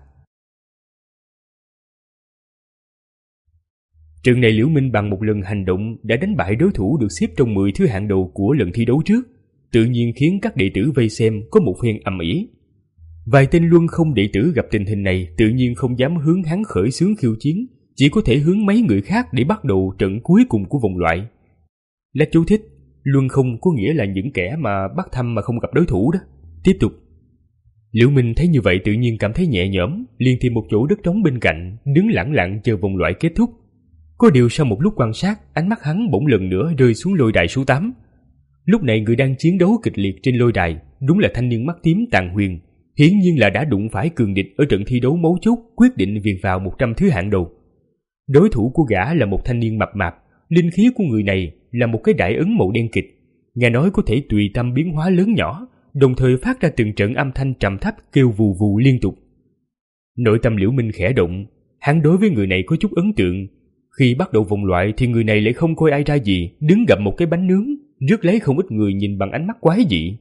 Trận này Liễu Minh bằng một lần hành động đã đánh bại đối thủ được xếp trong mười thứ hạng đầu của lần thi đấu trước, tự nhiên khiến các đệ tử vây xem có một phen ầm ĩ. Vài tên luân không đệ tử gặp tình hình này tự nhiên không dám hướng hắn khởi xướng khiêu chiến, chỉ có thể hướng mấy người khác để bắt đầu trận cuối cùng của vòng loại. Là chú thích, luân không có nghĩa là những kẻ mà bắt thăm mà không gặp đối thủ đó. Tiếp tục. Liễu Minh thấy như vậy tự nhiên cảm thấy nhẹ nhõm, liền tìm một chỗ đất trống bên cạnh, đứng lẳng lặng chờ vòng loại kết thúc. Có điều sau một lúc quan sát, ánh mắt hắn bỗng lần nữa rơi xuống lôi đài số tám. Lúc này người đang chiến đấu kịch liệt trên lôi đài đúng là thanh niên mắt tím Tàn Huyền, hiển nhiên là đã đụng phải cường địch ở trận thi đấu mấu chốt quyết định việc vào một trăm thứ hạng đầu. Đối thủ của gã là một thanh niên mập mạp, linh khí của người này là một cái đại ấn màu đen kịch, nghe nói có thể tùy tâm biến hóa lớn nhỏ, đồng thời phát ra từng trận âm thanh trầm thấp kêu vù vù liên tục. Nội tâm Liễu Minh khẽ động, hắn đối với người này có chút ấn tượng. Khi bắt đầu vòng loại thì người này lại không coi ai ra gì, đứng gặm một cái bánh nướng, rước lấy không ít người nhìn bằng ánh mắt quái dị.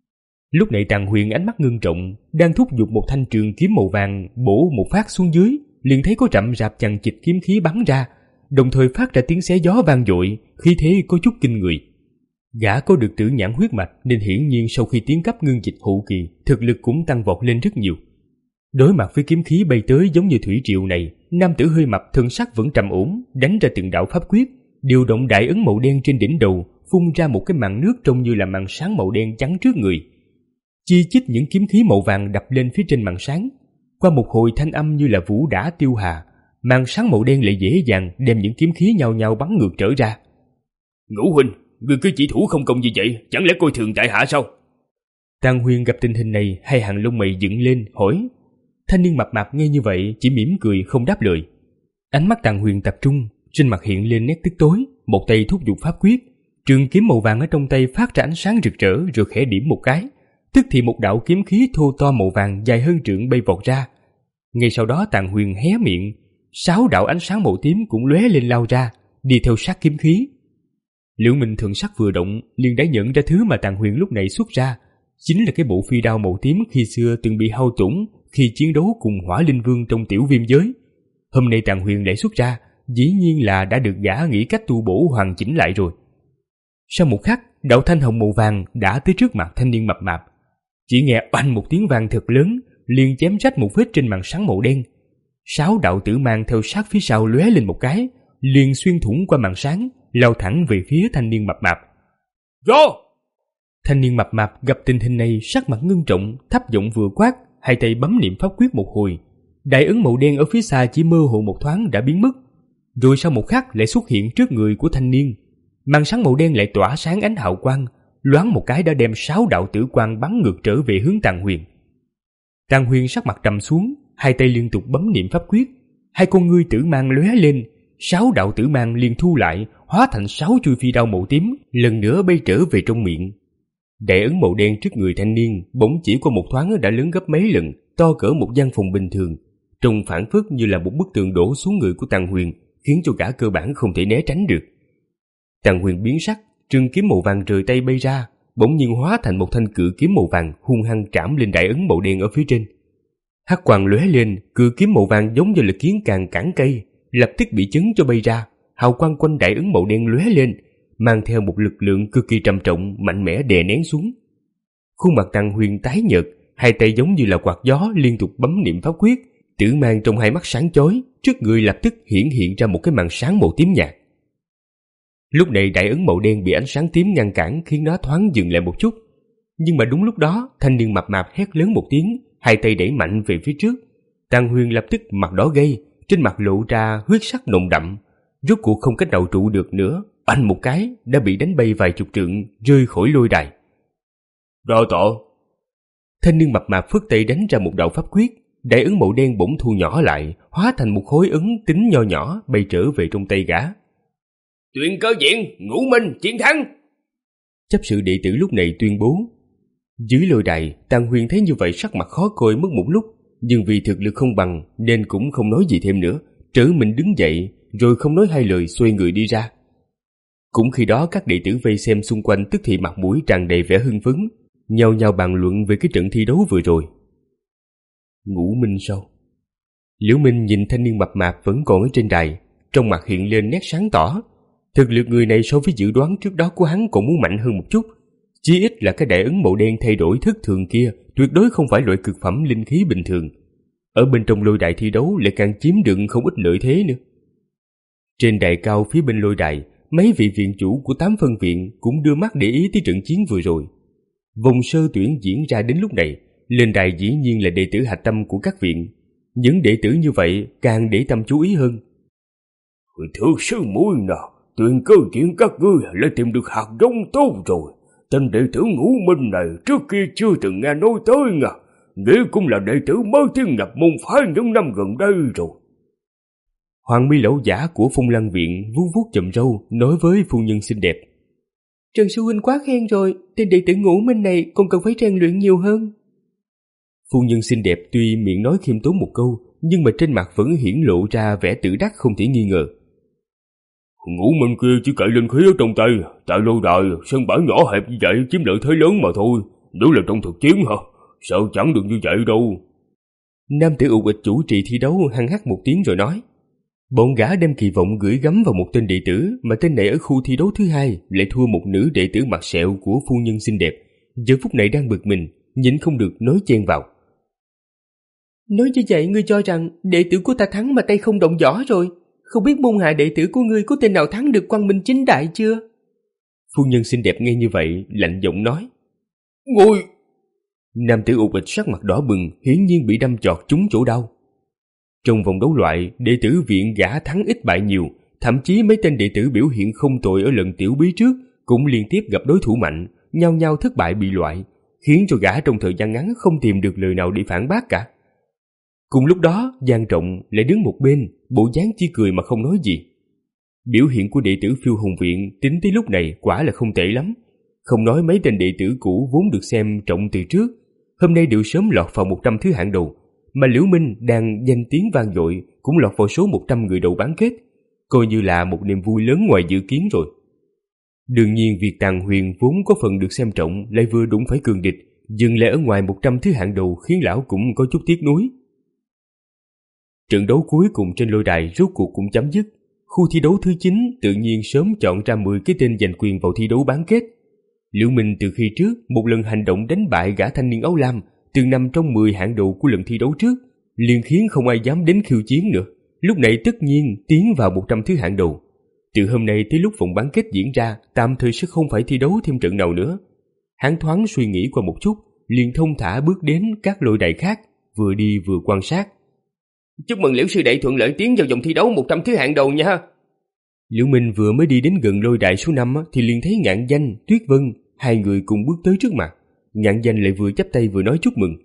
Lúc này Tàn Huyền ánh mắt ngưng trọng, đang thúc giục một thanh trường kiếm màu vàng bổ một phát xuống dưới, liền thấy có rậm rạp chằng chịt kiếm khí bắn ra, đồng thời phát ra tiếng xé gió vang dội, khí thế có chút kinh người. Gã có được tử nhãn huyết mạch nên hiển nhiên sau khi tiến cấp ngưng dịch hậu kỳ, thực lực cũng tăng vọt lên rất nhiều. Đối mặt với kiếm khí bay tới giống như thủy triều này, nam tử hơi mập thân sắc vẫn trầm ổn, đánh ra từng đạo pháp quyết, điều động đại ấn màu đen trên đỉnh đầu, phun ra một cái màn nước trông như là màn sáng màu đen chắn trước người. Chi chít những kiếm khí màu vàng đập lên phía trên màn sáng. Qua một hồi thanh âm như là vũ đã tiêu hà, màn sáng màu đen lại dễ dàng đem những kiếm khí nhao nhao bắn ngược trở ra. Ngũ huynh, ngươi cứ chỉ thủ không công như vậy, chẳng lẽ coi thường tại hạ sao? Tàn Huyền gặp tình hình này, hai hàng lông mày dựng lên hỏi. Thanh niên mập mạp nghe như vậy chỉ mỉm cười không đáp lời. Ánh mắt Tàn Huyền tập trung, trên mặt hiện lên nét tức tối, một tay thúc giục pháp quyết, trường kiếm màu vàng ở trong tay phát ra ánh sáng rực rỡ rồi khẽ điểm một cái, tức thì một đạo kiếm khí thô to màu vàng dài hơn trượng bay vọt ra. Ngay sau đó Tàn Huyền hé miệng, sáu đạo ánh sáng màu tím cũng lóe lên lao ra, đi theo sát kiếm khí. Liễu Minh thần sắc vừa động, liền đã nhận ra thứ mà Tàn Huyền lúc này xuất ra, chính là cái bộ phi đao màu tím khi xưa từng bị hao tổn khi chiến đấu cùng Hỏa Linh Vương trong tiểu viêm giới. Hôm nay Tàn Huyền lại xuất ra, dĩ nhiên là đã được gã nghĩ cách tu bổ hoàn chỉnh lại rồi. Sau một khắc, đạo thanh hồng màu vàng đã tới trước mặt thanh niên mập mạp. Chỉ nghe oanh một tiếng vang thật lớn, liền chém rách một vết trên màn sáng màu đen. Sáu đạo tử mang theo sát phía sau lóe lên một cái, liền xuyên thủng qua màn sáng, lao thẳng về phía thanh niên mập mạp. Vô! Thanh niên mập mạp gặp tình hình này sắc mặt ngưng trọng, thấp giọng vừa quát, hai tay bấm niệm pháp quyết một hồi. Đại ấn màu đen ở phía xa chỉ mơ hồ một thoáng đã biến mất, rồi sau một khắc lại xuất hiện trước người của thanh niên. Màn sáng màu đen lại tỏa sáng ánh hào quang, loáng một cái đã đem sáu đạo tử quang bắn ngược trở về hướng Tàn Huyền. Tàn Huyền sắc mặt trầm xuống, hai tay liên tục bấm niệm pháp quyết, hai con ngươi tử mang lóe lên, sáu đạo tử mang liền thu lại, hóa thành sáu chuôi phi đao màu tím, lần nữa bay trở về trong miệng. Đại ấn màu đen trước người thanh niên bỗng chỉ qua một thoáng đã lớn gấp mấy lần, to cỡ một gian phòng bình thường, trông phảng phất như là một bức tường đổ xuống người của Tàn Huyền, khiến cho gã cơ bản không thể né tránh được. Tàn Huyền biến sắc, trường kiếm màu vàng rời tay bay ra, bỗng nhiên hóa thành một thanh cự kiếm màu vàng hung hăng trảm lên đại ấn màu đen ở phía trên. Hắc quang lóe lên, cự kiếm màu vàng giống như là kiến càng cản cây, lập tức bị chấn cho bay ra. Hào quang quanh đại ấn màu đen lóe lên, mang theo một lực lượng cực kỳ trầm trọng, mạnh mẽ đè nén xuống. Khuôn mặt Tàn Huyền tái nhợt, hai tay giống như là quạt gió liên tục bấm niệm pháp quyết, tử mang trong hai mắt sáng chói, trước người lập tức hiển hiện ra một cái màn sáng màu tím nhạt. Lúc này đại ấn màu đen bị ánh sáng tím ngăn cản, khiến nó thoáng dừng lại một chút. Nhưng mà đúng lúc đó, thanh niên mập mạp hét lớn một tiếng, hai tay đẩy mạnh về phía trước. Tàn Huyền lập tức mặt đỏ gay, trên mặt lộ ra huyết sắc nồng đậm, rốt cuộc không cách nào trụ được nữa, oanh một cái đã bị đánh bay vài chục trượng, rơi khỏi lôi đài. Đo tổ. Thanh niên mập mạp phất tay đánh ra một đạo pháp quyết, đại ấn màu đen bỗng thu nhỏ lại, hóa thành một khối ấn tính nho nhỏ bay trở về trong tay gã. Tuyển cơ diện, Ngũ Minh chiến thắng. Chấp sự đệ tử lúc này tuyên bố. Dưới lôi đài, Tàng Huyền thấy như vậy sắc mặt khó coi mất một lúc, nhưng vì thực lực không bằng nên cũng không nói gì thêm nữa, trở mình đứng dậy rồi không nói hai lời xoay người đi ra. Cũng khi đó các đệ tử vây xem xung quanh tức thì mặt mũi tràn đầy vẻ hưng phấn, nhao nhao bàn luận về cái trận thi đấu vừa rồi. Ngũ Minh sao? Liễu Minh nhìn thanh niên mập mạp vẫn còn ở trên đài, trong mặt hiện lên nét sáng tỏ. Thực lực người này so với dự đoán trước đó của hắn còn muốn mạnh hơn một chút. Chí ít là cái đại ấn màu đen thay đổi thất thường kia tuyệt đối không phải loại cực phẩm linh khí bình thường. Ở bên trong lôi đài thi đấu lại càng chiếm đựng không ít lợi thế nữa. Trên đài cao phía bên lôi đài, mấy vị viện chủ của tám phân viện cũng đưa mắt để ý tới trận chiến vừa rồi. Vòng sơ tuyển diễn ra đến lúc này, lên đài dĩ nhiên là đệ tử hạch tâm của các viện. Những đệ tử như vậy càng để tâm chú ý hơn. Thưa sư muội nào, tuyên cơ chuyện các ngươi lại tìm được hạt giống tốt rồi. Tên đệ tử Ngũ Minh này trước kia chưa từng nghe nói tới nha, nghĩa cũng là đệ tử mới tiến nhập môn phái những năm gần đây rồi. Hoàng mi lão giả của Phong Lăng viện vuốt vuốt chậm râu nói với phu nhân xinh đẹp. Trần sư huynh quá khen rồi, tên đệ tử Ngũ Minh này còn cần phải rèn luyện nhiều hơn. Phu nhân xinh đẹp tuy miệng nói khiêm tốn một câu, nhưng mà trên mặt vẫn hiển lộ ra vẻ tự đắc không thể nghi ngờ. Ngũ Minh kia chỉ cậy linh khí ở trong tay, tại lôi đài sân bãi nhỏ hẹp như vậy chiếm lợi thế lớn mà thôi. Nếu là trong thực chiến hả, sợ chẳng được như vậy đâu. Nam tử ụ ịch chủ trì thi đấu hăng hắc một tiếng rồi nói. Bọn gã đem kỳ vọng gửi gắm vào một tên đệ tử, mà tên này ở khu thi đấu thứ hai lại thua một nữ đệ tử mặt sẹo của phu nhân xinh đẹp. Giờ phút này đang bực mình, nhịn không được nói chen vào. Nói như vậy ngươi cho rằng đệ tử của ta thắng mà tay không động võ rồi? Không biết môn hạ đệ tử của ngươi có tên nào thắng được Quang Minh chính đại chưa? Phu nhân xinh đẹp nghe như vậy lạnh giọng nói. Ngồi! Nam tử ục ịch sắc mặt đỏ bừng, hiển nhiên bị đâm chọt trúng chỗ đau. Trong vòng đấu loại, đệ tử viện gã thắng ít bại nhiều, thậm chí mấy tên đệ tử biểu hiện không tồi ở lần tiểu bí trước cũng liên tiếp gặp đối thủ mạnh, nhau nhau thất bại bị loại, khiến cho gã trong thời gian ngắn không tìm được lời nào để phản bác cả. Cùng lúc đó, Giang Trọng lại đứng một bên, bộ dáng chỉ cười mà không nói gì. Biểu hiện của đệ tử Phiêu Hồng viện tính tới lúc này quả là không tệ lắm. Không nói mấy tên đệ tử cũ vốn được xem trọng từ trước, hôm nay đều sớm lọt vào một trăm thứ hạng đầu, mà Liễu Minh đang danh tiếng vang dội cũng lọt vào số một trăm người đầu bán kết, coi như là một niềm vui lớn ngoài dự kiến rồi. Đương nhiên việc Tàng Huyền vốn có phần được xem trọng lại vừa đụng phải cường địch, dừng lại ở ngoài một trăm thứ hạng đầu khiến lão cũng có chút tiếc nuối. Trận đấu cuối cùng trên lôi đài rốt cuộc cũng chấm dứt. Khu thi đấu thứ chín tự nhiên sớm chọn ra mười cái tên giành quyền vào thi đấu bán kết. Liễu Minh từ khi trước một lần hành động đánh bại gã thanh niên áo lam từng nằm trong mười hạng đầu của lần thi đấu trước, liền khiến không ai dám đến khiêu chiến nữa. Lúc này tất nhiên tiến vào một trăm thứ hạng đầu. Từ hôm nay tới lúc vòng bán kết diễn ra, tạm thời sẽ không phải thi đấu thêm trận nào nữa. Hắn thoáng suy nghĩ qua một chút, liền thông thả bước đến các lôi đài khác, vừa đi vừa quan sát. Chúc mừng Liễu sư đệ thuận lợi tiến vào vòng thi đấu một trăm thứ hạng đầu nha. Liễu Minh vừa mới đi đến gần lôi đài số năm thì liền thấy Ngạn Danh, Tuyết Vân, hai người cùng bước tới trước mặt. Ngạn Danh lại vừa chắp tay vừa nói chúc mừng.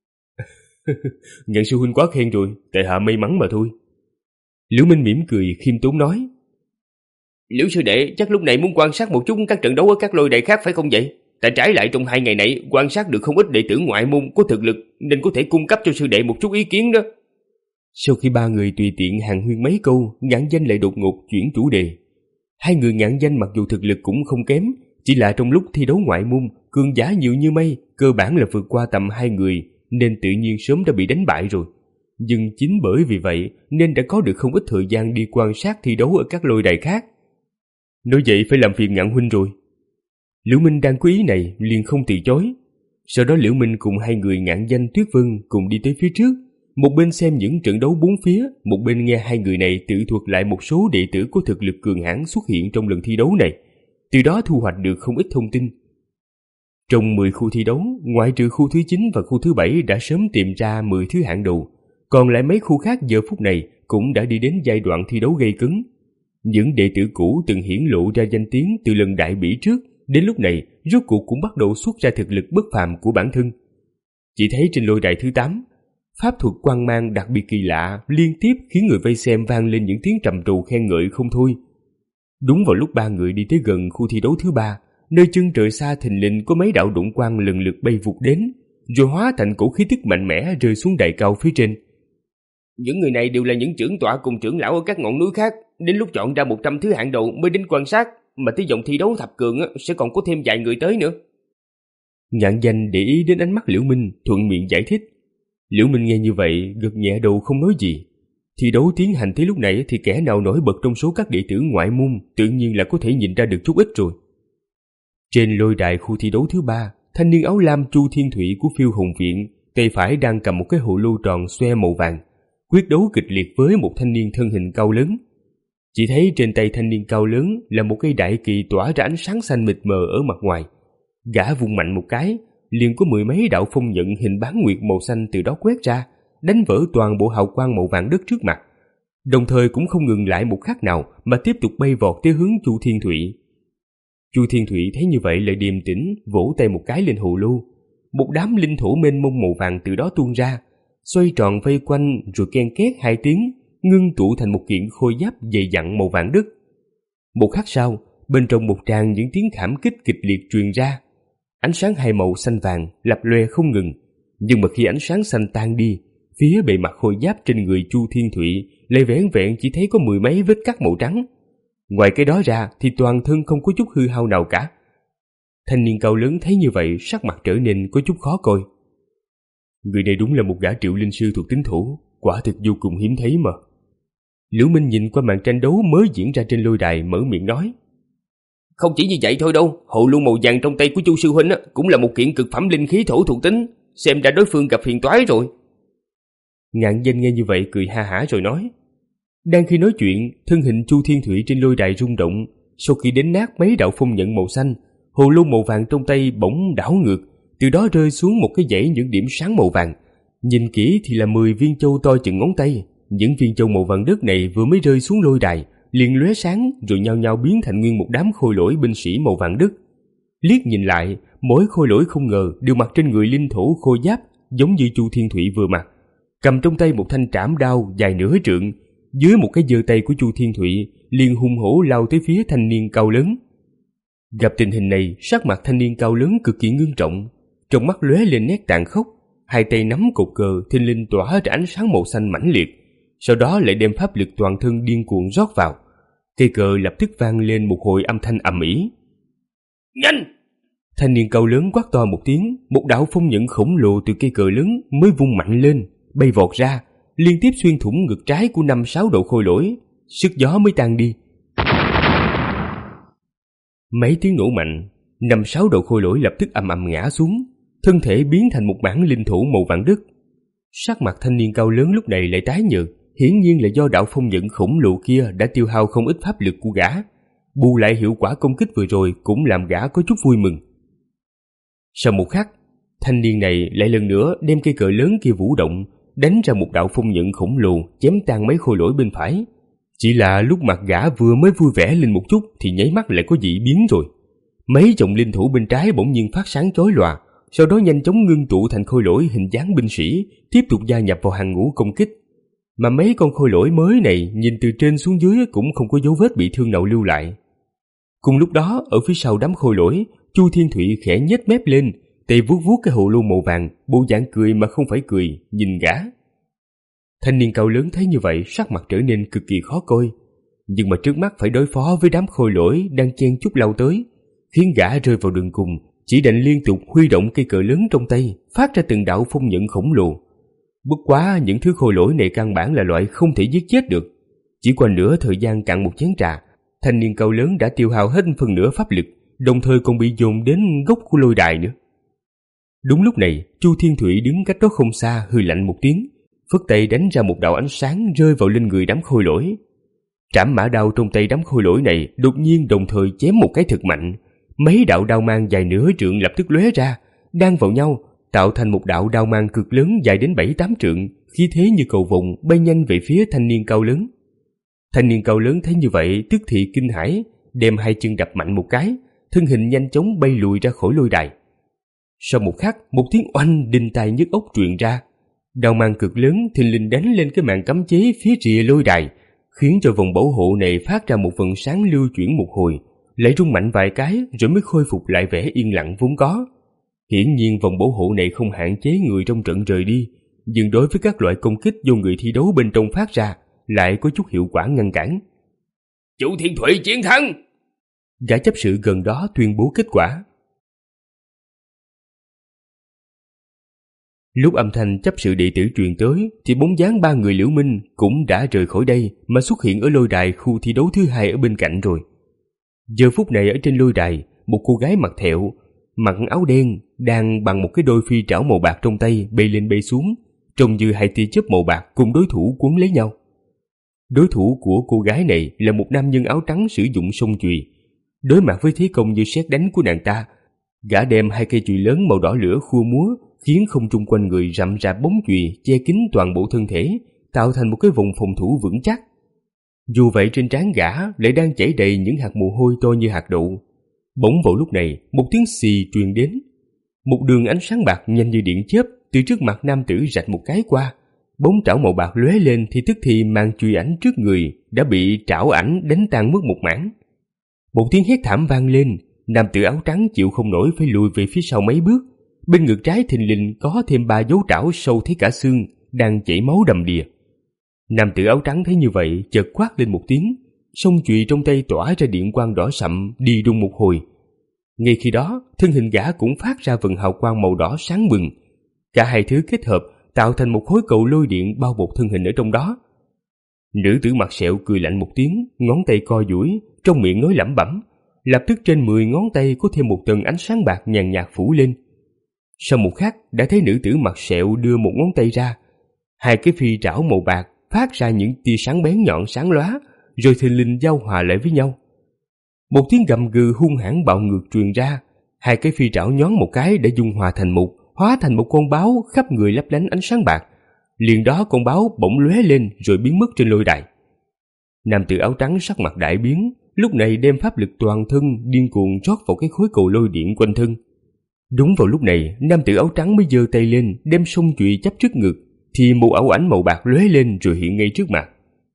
Ngạn sư huynh quá khen rồi, tại hạ may mắn mà thôi. Liễu Minh mỉm cười khiêm tốn nói. Liễu sư đệ chắc lúc này muốn quan sát một chút các trận đấu ở các lôi đài khác phải không vậy? Tại trái lại trong hai ngày này quan sát được không ít đệ tử ngoại môn có thực lực nên có thể cung cấp cho sư đệ một chút ý kiến đó. Sau khi ba người tùy tiện hàn huyên mấy câu, Ngạn Danh lại đột ngột chuyển chủ đề. Hai người Ngạn Danh mặc dù thực lực cũng không kém, chỉ là trong lúc thi đấu ngoại môn, cường giả nhiều như mây, cơ bản là vượt qua tầm hai người, nên tự nhiên sớm đã bị đánh bại rồi. Nhưng chính bởi vì vậy nên đã có được không ít thời gian đi quan sát thi đấu ở các lôi đài khác. Nói vậy phải làm phiền Ngạn huynh rồi. Liễu Minh đang có ý này liền không từ chối. Sau đó Liễu Minh cùng hai người Ngạn Danh, Tuyết Vân cùng đi tới phía trước, một bên xem những trận đấu bốn phía, một bên nghe hai người này tự thuật lại một số đệ tử có thực lực cường hãn xuất hiện trong lần thi đấu này, từ đó thu hoạch được không ít thông tin. Trong mười khu thi đấu, ngoại trừ khu thứ chín và khu thứ bảy đã sớm tìm ra mười thứ hạng đầu, còn lại mấy khu khác giờ phút này cũng đã đi đến giai đoạn thi đấu gay cấn. Những đệ tử cũ từng hiển lộ ra danh tiếng từ lần đại bỉ trước, đến lúc này rốt cuộc cũng bắt đầu xuất ra thực lực bất phàm của bản thân. Chỉ thấy trên lôi đài thứ tám, pháp thuật quang mang đặc biệt kỳ lạ liên tiếp khiến người vây xem vang lên những tiếng trầm trồ khen ngợi không thôi. Đúng vào lúc ba người đi tới gần khu thi đấu thứ ba, nơi chân trời xa thình lình có mấy đạo đụng quang lần lượt bay vụt đến, rồi hóa thành cổ khí tức mạnh mẽ rơi xuống đại cao phía trên. Những người này đều là những trưởng tọa cùng trưởng lão ở các ngọn núi khác, đến lúc chọn ra một trăm thứ hạng đầu mới đến quan sát, mà tới vòng thi đấu thập cường sẽ còn có thêm vài người tới nữa. Ngạn Danh để ý đến ánh mắt Liễu Minh, thuận miệng giải thích. Liễu Minh nghe như vậy, gật nhẹ đầu không nói gì. Thi đấu tiến hành tới lúc này thì kẻ nào nổi bật trong số các đệ tử ngoại môn tự nhiên là có thể nhìn ra được chút ít rồi. Trên lôi đài khu thi đấu thứ ba, thanh niên áo lam Chu Thiên Thụy của Phiêu Hồn Viện, tay phải đang cầm một cái hồ lô tròn xoe màu vàng, quyết đấu kịch liệt với một thanh niên thân hình cao lớn. Chỉ thấy trên tay thanh niên cao lớn là một cây đại kỳ tỏa ra ánh sáng xanh mịt mờ ở mặt ngoài. Gã vung mạnh một cái, liền có mười mấy đạo phong nhận hình bán nguyệt màu xanh từ đó quét ra, đánh vỡ toàn bộ hào quang màu vàng đất trước mặt. Đồng thời cũng không ngừng lại một khắc nào mà tiếp tục bay vọt tới hướng Chu Thiên Thụy. Chu Thiên Thụy thấy như vậy lại điềm tĩnh, vỗ tay một cái lên hồ lô. Một đám linh thổ mênh mông màu vàng từ đó tuôn ra, xoay tròn vây quanh rồi ken két hai tiếng, ngưng tụ thành một kiện khôi giáp dày dặn màu vàng đất. Một khắc sau, bên trong một tràng những tiếng khảm kích kịch liệt truyền ra. Ánh sáng hai màu xanh vàng lập lòe không ngừng, nhưng mà khi ánh sáng xanh tan đi, phía bề mặt khôi giáp trên người Chu Thiên Thụy lại vẻn vẹn chỉ thấy có mười mấy vết cắt màu trắng. Ngoài cái đó ra thì toàn thân không có chút hư hao nào cả. Thanh niên cao lớn thấy như vậy, sắc mặt trở nên có chút khó coi. Người này đúng là một gã triệu linh sư thuộc tính thổ, quả thực vô cùng hiếm thấy mà. Liễu Minh nhìn qua màn tranh đấu mới diễn ra trên lôi đài, mở miệng nói. Không chỉ như vậy thôi đâu, hồ lô màu vàng trong tay của Chu sư huynh á, cũng là một kiện cực phẩm linh khí thổ thuộc tính, xem ra đối phương gặp phiền toái rồi. Ngạn Danh nghe như vậy cười ha hả rồi nói. Đang khi nói chuyện, thân hình Chu Thiên Thụy trên lôi đài rung động, sau khi đánh nát mấy đạo phong nhận màu xanh, hồ lô màu vàng trong tay bỗng đảo ngược, từ đó rơi xuống một cái dãy những điểm sáng màu vàng. Nhìn kỹ thì là mười viên châu to chừng ngón tay. Những viên châu màu vàng đất này vừa mới rơi xuống lôi đài, liền lóe sáng rồi nhao nhao biến thành nguyên một đám khôi lỗi binh sĩ màu vàng đất. Liếc nhìn lại, mỗi khôi lỗi không ngờ đều mặc trên người linh thổ khôi giáp, giống như Chu Thiên Thụy vừa mặc, cầm trong tay một thanh trảm đao dài nửa trượng. Dưới một cái giơ tay của Chu Thiên Thụy liền hung hổ lao tới phía thanh niên cao lớn. Gặp tình hình này, sắc mặt thanh niên cao lớn cực kỳ ngưng trọng, trong mắt lóe lên nét tàn khốc, hai tay nắm cột cờ thình lình tỏa ra ánh sáng màu xanh mãnh liệt, sau đó lại đem pháp lực toàn thân điên cuồng rót vào. Cây cờ lập tức vang lên một hồi âm thanh ầm ĩ. Nhanh! Thanh niên cao lớn quát to một tiếng, một đạo phong nhận khổng lồ từ cây cờ lớn mới vung mạnh lên, bay vọt ra, liên tiếp xuyên thủng ngực trái của năm sáu độ khôi lỗi, sức gió mới tan đi. Mấy tiếng nổ mạnh, năm sáu độ khôi lỗi lập tức ầm ầm ngã xuống, thân thể biến thành một mảng linh thổ màu vàng đất. Sắc mặt thanh niên cao lớn lúc này lại tái nhợt, hiển nhiên là do đạo phong nhận khổng lồ kia đã tiêu hao không ít pháp lực của gã. Bù lại hiệu quả công kích vừa rồi cũng làm gã có chút vui mừng. Sau một khắc, thanh niên này lại lần nữa đem cây cờ lớn kia vũ động, đánh ra một đạo phong nhận khổng lồ chém tan mấy khôi lỗi bên phải. Chỉ là lúc mặt gã vừa mới vui vẻ lên một chút thì nháy mắt lại có dị biến rồi. Mấy chồng linh thủ bên trái bỗng nhiên phát sáng chói lòa, sau đó nhanh chóng ngưng tụ thành khôi lỗi hình dáng binh sĩ, tiếp tục gia nhập vào hàng ngũ công kích. Mà mấy con khôi lỗi mới này nhìn từ trên xuống dưới cũng không có dấu vết bị thương nào lưu lại. Cùng lúc đó, ở phía sau đám khôi lỗi, Chu Thiên Thụy khẽ nhếch mép lên, tay vuốt vuốt cái hồ lô màu vàng, bộ dạng cười mà không phải cười, nhìn gã. Thanh niên cao lớn thấy như vậy, sắc mặt trở nên cực kỳ khó coi, nhưng mà trước mắt phải đối phó với đám khôi lỗi đang chen chúc lao tới, khiến gã rơi vào đường cùng, chỉ đành liên tục huy động cây cờ lớn trong tay, phát ra từng đạo phong nhận khổng lồ. Bất quá những thứ khôi lỗi này căn bản là loại không thể giết chết được. Chỉ qua nửa thời gian cạn một chén trà, thanh niên cao lớn đã tiêu hao hết phần nửa pháp lực, đồng thời còn bị dồn đến gốc của lôi đài nữa. Đúng lúc này, Chu Thiên Thụy đứng cách đó không xa hừ lạnh một tiếng, phất tay đánh ra một đạo ánh sáng rơi vào lên người đám khôi lỗi. Trảm mã đao trong tay đám khôi lỗi này đột nhiên đồng thời chém một cái thật mạnh, mấy đạo đao mang dài nửa trượng lập tức lóe ra, đan vào nhau, tạo thành một đạo đao mang cực lớn dài đến bảy tám trượng, khí thế như cầu vồng bay nhanh về phía thanh niên cao lớn. Thanh niên cao lớn thấy như vậy tức thì kinh hãi, đem hai chân đập mạnh một cái, thân hình nhanh chóng bay lùi ra khỏi lôi đài. Sau một khắc, một tiếng oanh đinh tai nhức óc truyền ra, đao mang cực lớn thình lình đánh lên cái màn cấm chế phía rìa lôi đài, khiến cho vòng bảo hộ này phát ra một vần sáng lưu chuyển một hồi, lại rung mạnh vài cái rồi mới khôi phục lại vẻ yên lặng vốn có. Hiển nhiên vòng bảo hộ này không hạn chế người trong trận rời đi, nhưng đối với các loại công kích do người thi đấu bên trong phát ra lại có chút hiệu quả ngăn cản. Chủ Thiên Thủy chiến thắng! Gã chấp sự gần đó tuyên bố kết quả. Lúc âm thanh chấp sự đệ tử truyền tới thì bóng dáng ba người Liễu Minh cũng đã rời khỏi đây mà xuất hiện ở lôi đài khu thi đấu thứ hai ở bên cạnh rồi. Giờ phút này ở trên lôi đài, một cô gái mặc thẹo, mặc áo đen đang bằng một cái đôi phi trảo màu bạc trong tay bay lên bay xuống, trông như hai tia chớp màu bạc cùng đối thủ quấn lấy nhau. Đối thủ của cô gái này là một nam nhân áo trắng sử dụng song chùy. Đối mặt với thế công như sét đánh của nàng ta, gã đem hai cây chùy lớn màu đỏ lửa khua múa, khiến không trung quanh người rậm rạp bóng chùy che kín toàn bộ thân thể, tạo thành một cái vòng phòng thủ vững chắc. Dù vậy trên trán gã lại đang chảy đầy những hạt mồ hôi to như hạt đậu. Bỗng vào lúc này, một tiếng xì truyền đến. Một đường ánh sáng bạc nhanh như điện chớp từ trước mặt nam tử rạch một cái qua. Bóng trảo màu bạc lóe lên thì tức thì màn chùy ảnh trước người đã bị trảo ảnh đánh tan mất một mảng. Một tiếng hét thảm vang lên, nam tử áo trắng chịu không nổi phải lùi về phía sau mấy bước. Bên ngực trái thình lình có thêm ba dấu trảo sâu thấy cả xương, đang chảy máu đầm đìa. Nam tử áo trắng thấy như vậy chợt quát lên một tiếng, song chùy trong tay tỏa ra điện quang đỏ sậm đi đùng một hồi. Ngay khi đó, thân hình gã cũng phát ra vầng hào quang màu đỏ sáng bừng. Cả hai thứ kết hợp tạo thành một khối cầu lôi điện bao bọc thân hình ở trong đó. Nữ tử mặt sẹo cười lạnh một tiếng, ngón tay co duỗi, trong miệng nói lẩm bẩm. Lập tức trên mười ngón tay có thêm một tầng ánh sáng bạc nhàn nhạt phủ lên. Sau một khắc đã thấy nữ tử mặt sẹo đưa một ngón tay ra, hai cái phi trảo màu bạc phát ra những tia sáng bén nhọn sáng lóa, rồi thình lình giao hòa lại với nhau. Một tiếng gầm gừ hung hãn bạo ngược truyền ra, hai cái phi trảo nhón một cái đã dung hòa thành một, hóa thành một con báo khắp người lấp lánh ánh sáng bạc. Liền đó con báo bỗng lóe lên rồi biến mất trên lôi đài. Nam tử áo trắng sắc mặt đại biến, lúc này đem pháp lực toàn thân điên cuồng rót vào cái khối cầu lôi điện quanh thân. Đúng vào lúc này, nam tử áo trắng mới giơ tay lên, đem song chùy chắp trước ngực, thì một ảo ảnh màu bạc lóe lên rồi hiện ngay trước mặt.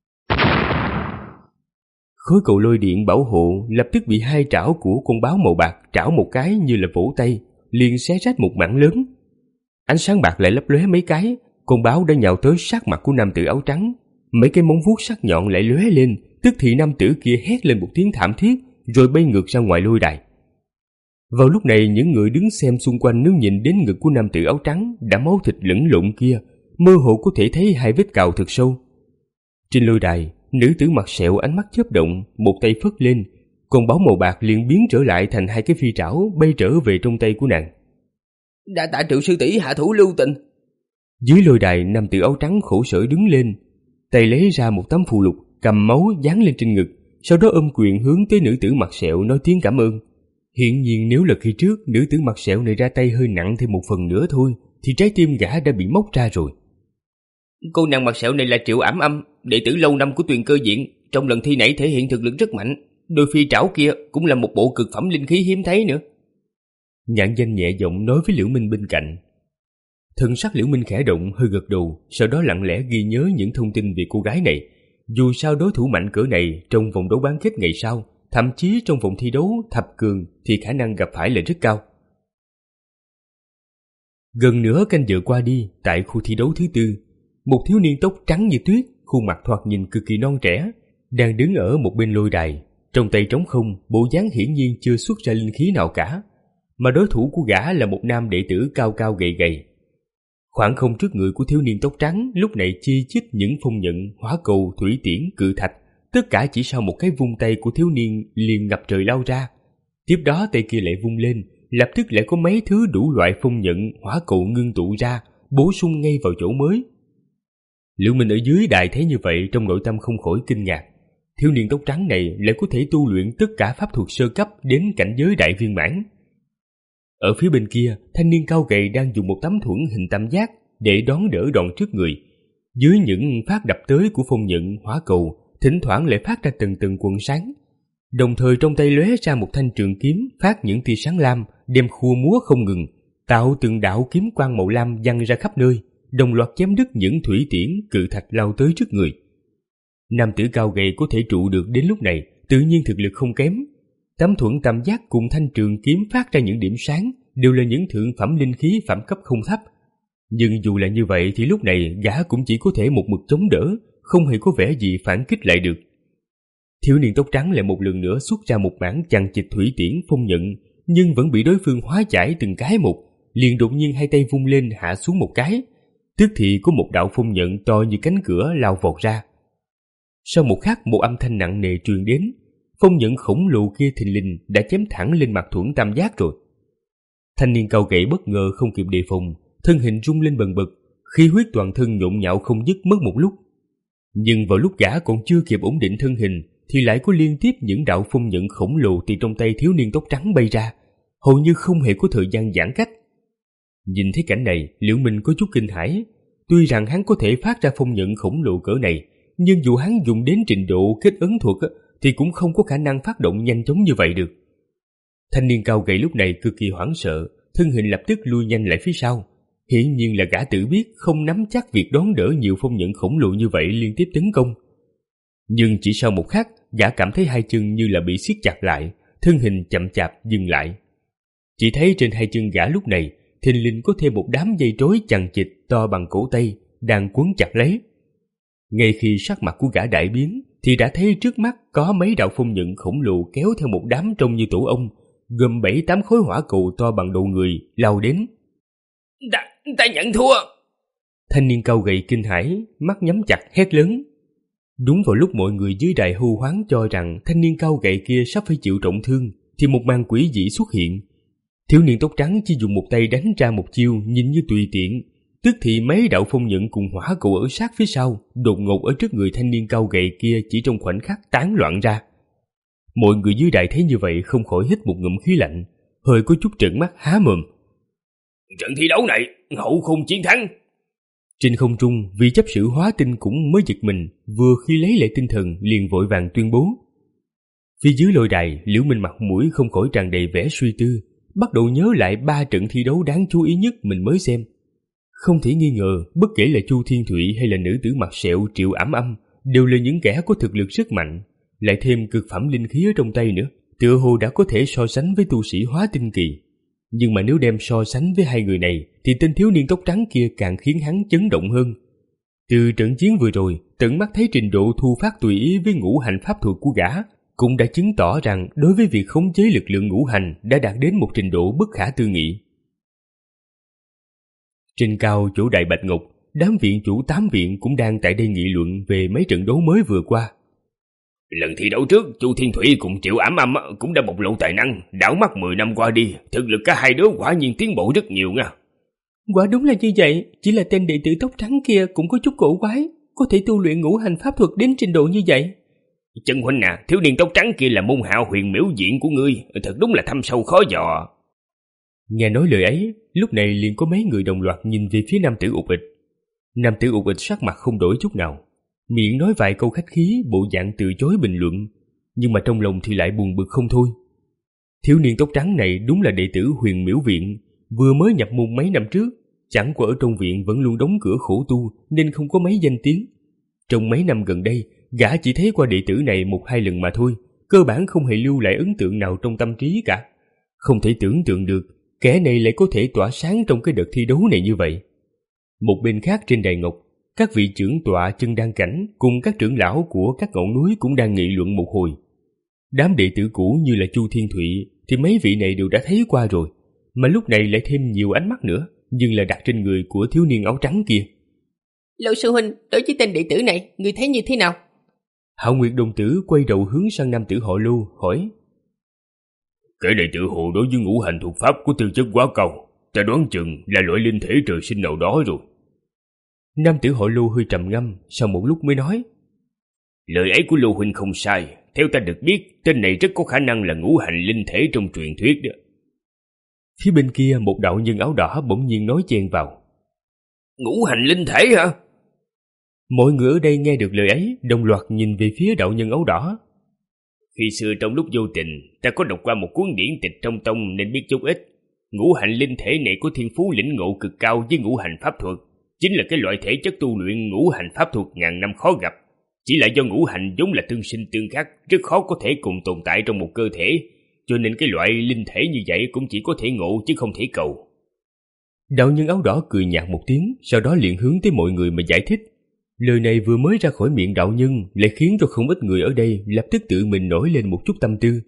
Khối cầu lôi điện bảo hộ lập tức bị hai trảo của con báo màu bạc trảo một cái như là vỗ tay, liền xé rách một mảng lớn. Ánh sáng bạc lại lấp lóe mấy cái, con báo đã nhào tới sát mặt của nam tử áo trắng. Mấy cái móng vuốt sắc nhọn lại lóe lên, tức thì nam tử kia hét lên một tiếng thảm thiết, rồi bay ngược ra ngoài lôi đài. Vào lúc này, những người đứng xem xung quanh nếu nhìn đến ngực của nam tử áo trắng đã máu thịt lẫn lộn kia, mơ hồ có thể thấy hai vết cào thật sâu. Trên lôi đài, nữ tử mặt sẹo ánh mắt chớp động, một tay phất lên, con báo màu bạc liền biến trở lại thành hai cái phi trảo bay trở về trong tay của nàng. Đã tạ Triệu sư tỷ hạ thủ lưu tình. Dưới lôi đài, nam tử áo trắng khổ sở đứng lên, tay lấy ra một tấm phù lục, cầm máu dán lên trên ngực, sau đó ôm quyền hướng tới nữ tử mặt sẹo nói tiếng cảm ơn. Hiển nhiên nếu là khi trước nữ tử mặt sẹo này ra tay hơi nặng thêm một phần nữa thôi, thì trái tim gã đã bị móc ra rồi. Cô nàng mặt sẹo này là Triệu Ảm Âm, đệ tử lâu năm của Tuyền Cơ Viện, trong lần thi nãy thể hiện thực lực rất mạnh. Đôi phi trảo kia cũng là một bộ cực phẩm linh khí hiếm thấy nữa. Nhạn Danh nhẹ giọng nói với Liễu Minh bên cạnh. Thần sắc Liễu Minh khẽ động, hơi gật đầu, sau đó lặng lẽ ghi nhớ những thông tin về cô gái này. Dù sao đối thủ mạnh cỡ này trong vòng đấu bán kết ngày sau, thậm chí trong vòng thi đấu thập cường thì khả năng gặp phải là rất cao. Gần nửa canh giờ qua đi, tại khu thi đấu thứ tư, một thiếu niên tóc trắng như tuyết, khuôn mặt thoạt nhìn cực kỳ non trẻ, đang đứng ở một bên lôi đài, trong tay trống không, bộ dáng hiển nhiên chưa xuất ra linh khí nào cả, mà đối thủ của gã là một nam đệ tử cao cao gầy gầy. Khoảng không trước người của thiếu niên tóc trắng lúc này chi chít những phong nhận, hỏa cầu, thủy tiễn, cự thạch, tất cả chỉ sau một cái vung tay của thiếu niên liền ngập trời lao ra. Tiếp đó tay kia lại vung lên, lập tức lại có mấy thứ đủ loại phong nhận, hỏa cầu ngưng tụ ra, bổ sung ngay vào chỗ mới. Liễu Minh ở dưới đài thấy như vậy, trong nội tâm không khỏi kinh ngạc. Thiếu niên tóc trắng này lại có thể tu luyện tất cả pháp thuật sơ cấp đến cảnh giới đại viên mãn. Ở phía bên kia, thanh niên cao gầy đang dùng một tấm thuẫn hình tam giác để đón đỡ đòn trước người. Dưới những phát đập tới của phong nhận, hỏa cầu, thỉnh thoảng lại phát ra từng từng quầng sáng. Đồng thời trong tay lóe ra một thanh trường kiếm phát những tia sáng lam, đem khua múa không ngừng, tạo từng đạo kiếm quang màu lam văng ra khắp nơi, đồng loạt chém đứt những thủy tiễn, cự thạch lao tới trước người. Nam tử cao gầy có thể trụ được đến lúc này, tự nhiên thực lực không kém. Tám thuẫn tam giác cùng thanh trường kiếm phát ra những điểm sáng đều là những thượng phẩm linh khí phẩm cấp không thấp. Nhưng dù là như vậy thì lúc này gã cũng chỉ có thể một mực chống đỡ, không hề có vẻ gì phản kích lại được. Thiếu niên tóc trắng lại một lần nữa xuất ra một mảng chằng chịt thủy tiễn phong nhận, nhưng vẫn bị đối phương hóa giải từng cái một, liền đột nhiên hai tay vung lên hạ xuống một cái, tức thì có một đạo phong nhận to như cánh cửa lao vọt ra. Sau một khắc, một âm thanh nặng nề truyền đến, phong nhận khổng lồ kia thình lình đã chém thẳng lên mặt thuẫn tam giác rồi. Thanh niên cao gậy bất ngờ không kịp đề phòng, thân hình rung lên bần bật, khí huyết toàn thân nhộn nhạo không dứt mất một lúc. Nhưng vào lúc gã còn chưa kịp ổn định thân hình thì lại có liên tiếp những đạo phong nhận khổng lồ từ trong tay thiếu niên tóc trắng bay ra, hầu như không hề có thời gian giãn cách. Nhìn thấy cảnh này, Liễu Minh có chút kinh hãi. Tuy rằng hắn có thể phát ra phong nhận khổng lồ cỡ này, nhưng dù hắn dùng đến trình độ kết ấn thuật thì cũng không có khả năng phát động nhanh chóng như vậy được. Thanh niên cao gầy lúc này cực kỳ hoảng sợ, thân hình lập tức lui nhanh lại phía sau. Hiển nhiên là gã tự biết không nắm chắc việc đón đỡ nhiều phong nhận khổng lồ như vậy liên tiếp tấn công. Nhưng chỉ sau một khắc, gã cảm thấy hai chân như là bị siết chặt lại, thân hình chậm chạp dừng lại. Chỉ thấy trên hai chân gã lúc này thình lình có thêm một đám dây rối chằng chịt to bằng cổ tay đang quấn chặt lấy. Ngay khi sắc mặt của gã đại biến thì đã thấy trước mắt có mấy đạo phong nhận khổng lồ kéo theo một đám trông như tổ ong, gồm bảy tám khối hỏa cầu to bằng đầu người lao đến. Ta, ta nhận thua. Thanh niên cao gầy kinh hãi, mắt nhắm chặt hét lớn. Đúng vào lúc mọi người dưới đài hô hoáng cho rằng thanh niên cao gầy kia sắp phải chịu trọng thương thì một màn quỷ dị xuất hiện. Thiếu niên tóc trắng chỉ dùng một tay đánh ra một chiêu nhìn như tùy tiện, tức thì mấy đạo phong nhận cùng hỏa cầu ở sát phía sau đột ngột ở trước người thanh niên cao gầy kia chỉ trong khoảnh khắc tán loạn ra. Mọi người dưới đài thấy như vậy không khỏi hít một ngụm khí lạnh, hơi có chút trợn mắt há mồm. Trận thi đấu này Hậu Khung chiến thắng. Trên không trung, vị chấp sự hóa tinh cũng mới giật mình, vừa khi lấy lại tinh thần liền vội vàng tuyên bố. Phía dưới lôi đài, Liễu Minh mặt mũi không khỏi tràn đầy vẻ suy tư, bắt đầu nhớ lại ba trận thi đấu đáng chú ý nhất mình mới xem. Không thể nghi ngờ, bất kể là Chu Thiên Thụy hay là nữ tử mặt sẹo Triệu Ảm Âm đều là những kẻ có thực lực rất mạnh, lại thêm cực phẩm linh khí ở trong tay nữa, tựa hồ đã có thể so sánh với tu sĩ hóa tinh kỳ. Nhưng mà nếu đem so sánh với hai người này thì tên thiếu niên tóc trắng kia càng khiến hắn chấn động hơn. Từ trận chiến vừa rồi, tận mắt thấy trình độ thu phát tùy ý với ngũ hành pháp thuật của gã cũng đã chứng tỏ rằng đối với việc khống chế lực lượng ngũ hành đã đạt đến một trình độ bất khả tư nghị. Trên cao chỗ Đại Bạch Ngục, đám viện chủ tám viện cũng đang tại đây nghị luận về mấy trận đấu mới vừa qua. Lần thi đấu trước, Chu Thiên Thủy cùng Triệu Ảm Âm cũng đã bộc lộ tài năng, đảo mắt mười năm qua đi, thực lực cả hai đứa quả nhiên tiến bộ rất nhiều nha. Quả đúng là như vậy, chỉ là tên đệ tử tóc trắng kia cũng có chút cổ quái, có thể tu luyện ngũ hành pháp thuật đến trình độ như vậy. Chân huynh à, thiếu niên tóc trắng kia là môn hào huyền miễu diện của ngươi, thật đúng là thâm sâu khó dò. Nghe nói lời ấy, lúc này liền có mấy người đồng loạt nhìn về phía nam tử Ục Ịch. Nam tử Ục Ịch sắc mặt không đổi chút nào, miệng nói vài câu khách khí, bộ dạng từ chối bình luận, nhưng mà trong lòng thì lại buồn bực không thôi. Thiếu niên tóc trắng này đúng là đệ tử huyền miễu viện, vừa mới nhập môn mấy năm trước, chẳng qua ở trong viện vẫn luôn đóng cửa khổ tu nên không có mấy danh tiếng. Trong mấy năm gần đây, gã chỉ thấy qua đệ tử này một hai lần mà thôi, cơ bản không hề lưu lại ấn tượng nào trong tâm trí cả. Không thể tưởng tượng được kẻ này lại có thể tỏa sáng trong cái đợt thi đấu này như vậy. Một bên khác trên đài ngọc, các vị trưởng tọa chân đan cảnh cùng các trưởng lão của các ngọn núi cũng đang nghị luận một hồi. Đám đệ tử cũ như là Chu Thiên Thụy thì mấy vị này đều đã thấy qua rồi, mà lúc này lại thêm nhiều ánh mắt nữa, nhưng là đặt trên người của thiếu niên áo trắng kia. Lộ sư huynh, đối với tên đệ tử này, người thấy như thế nào? Hạo Nguyệt đồng tử quay đầu hướng sang nam tử họ Lưu hỏi. Kẻ này tự hồ đối với ngũ hành thuật pháp của tư chất quá cao, ta đoán chừng là loại linh thể trời sinh nào đó rồi. Nam tử họ Lưu hơi trầm ngâm, sau một lúc mới nói. Lời ấy của Lưu huynh không sai, theo ta được biết, tên này rất có khả năng là ngũ hành linh thể trong truyền thuyết đó. Phía bên kia một đạo nhân áo đỏ bỗng nhiên nói chen vào. Ngũ hành linh thể hả? Mọi người ở đây nghe được lời ấy, đồng loạt nhìn về phía đạo nhân áo đỏ. Khi xưa trong lúc vô tình, ta có đọc qua một cuốn điển tịch trong tông nên biết chút ít. Ngũ hành linh thể này có thiên phú lĩnh ngộ cực cao với ngũ hành pháp thuật, chính là cái loại thể chất tu luyện ngũ hành pháp thuật ngàn năm khó gặp. Chỉ là do ngũ hành vốn là tương sinh tương khắc, rất khó có thể cùng tồn tại trong một cơ thể, cho nên cái loại linh thể như vậy cũng chỉ có thể ngộ chứ không thể cầu. Đạo nhân áo đỏ cười nhạt một tiếng, sau đó liền hướng tới mọi người mà giải thích. Lời này vừa mới ra khỏi miệng đạo nhân lại khiến cho không ít người ở đây lập tức tự mình nổi lên một chút tâm tư.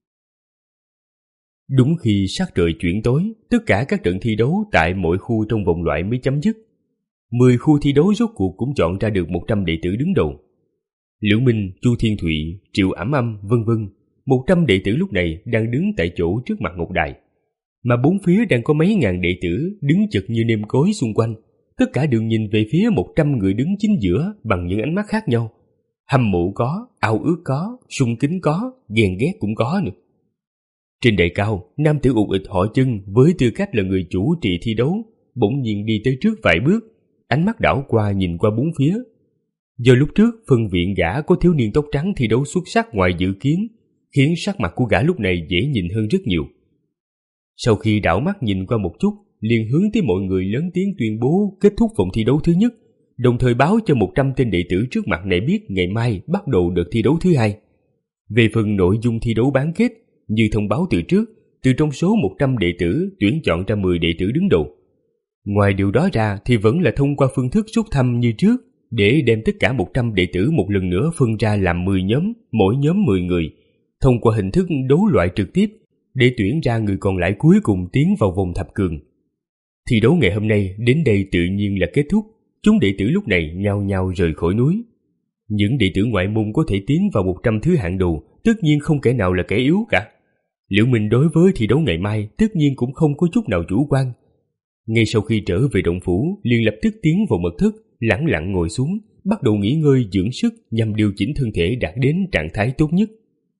Đúng khi sắc trời chuyển tối, tất cả các trận thi đấu tại mỗi khu trong vòng loại mới chấm dứt. Mười khu thi đấu rốt cuộc cũng chọn ra được một trăm đệ tử đứng đầu. Liễu Minh, Chu Thiên Thụy, Triệu Ảm Âm, vân vân, một trăm đệ tử lúc này đang đứng tại chỗ trước mặt ngọc đài, mà bốn phía đang có mấy ngàn đệ tử đứng chật như nêm cối xung quanh. Tất cả đều nhìn về phía một trăm người đứng chính giữa bằng những ánh mắt khác nhau. Hâm mộ có, ao ước có, sung kính có, ghen ghét cũng có nữa. Trên đài cao, nam tử ụt ịch họ Chân với tư cách là người chủ trì thi đấu bỗng nhiên đi tới trước vài bước, ánh mắt đảo qua nhìn qua bốn phía. Do lúc trước phân viện gã có thiếu niên tóc trắng thi đấu xuất sắc ngoài dự kiến, khiến sắc mặt của gã lúc này dễ nhìn hơn rất nhiều. Sau khi đảo mắt nhìn qua một chút, liền hướng tới mọi người lớn tiếng tuyên bố kết thúc vòng thi đấu thứ nhất, đồng thời báo cho một trăm tên đệ tử trước mặt này biết ngày mai bắt đầu đợt thi đấu thứ hai. Về phần nội dung thi đấu bán kết, như thông báo từ trước, từ trong số một trăm đệ tử tuyển chọn ra mười đệ tử đứng đầu. Ngoài điều đó ra thì vẫn là thông qua phương thức rút thăm như trước, để đem tất cả một trăm đệ tử một lần nữa phân ra làm mười nhóm, mỗi nhóm mười người, thông qua hình thức đấu loại trực tiếp để tuyển ra người còn lại cuối cùng tiến vào vòng thập cường. Thi đấu ngày hôm nay đến đây tự nhiên là kết thúc, chúng đệ tử lúc này nhao nhao rời khỏi núi. Những đệ tử ngoại môn có thể tiến vào một trăm thứ hạng đầu tất nhiên không kẻ nào là kẻ yếu cả. Liễu Minh đối với thi đấu ngày mai tất nhiên cũng không có chút nào chủ quan. Ngay sau khi trở về động phủ, liền lập tức tiến vào mật thất, lẳng lặng ngồi xuống, bắt đầu nghỉ ngơi dưỡng sức nhằm điều chỉnh thân thể đạt đến trạng thái tốt nhất.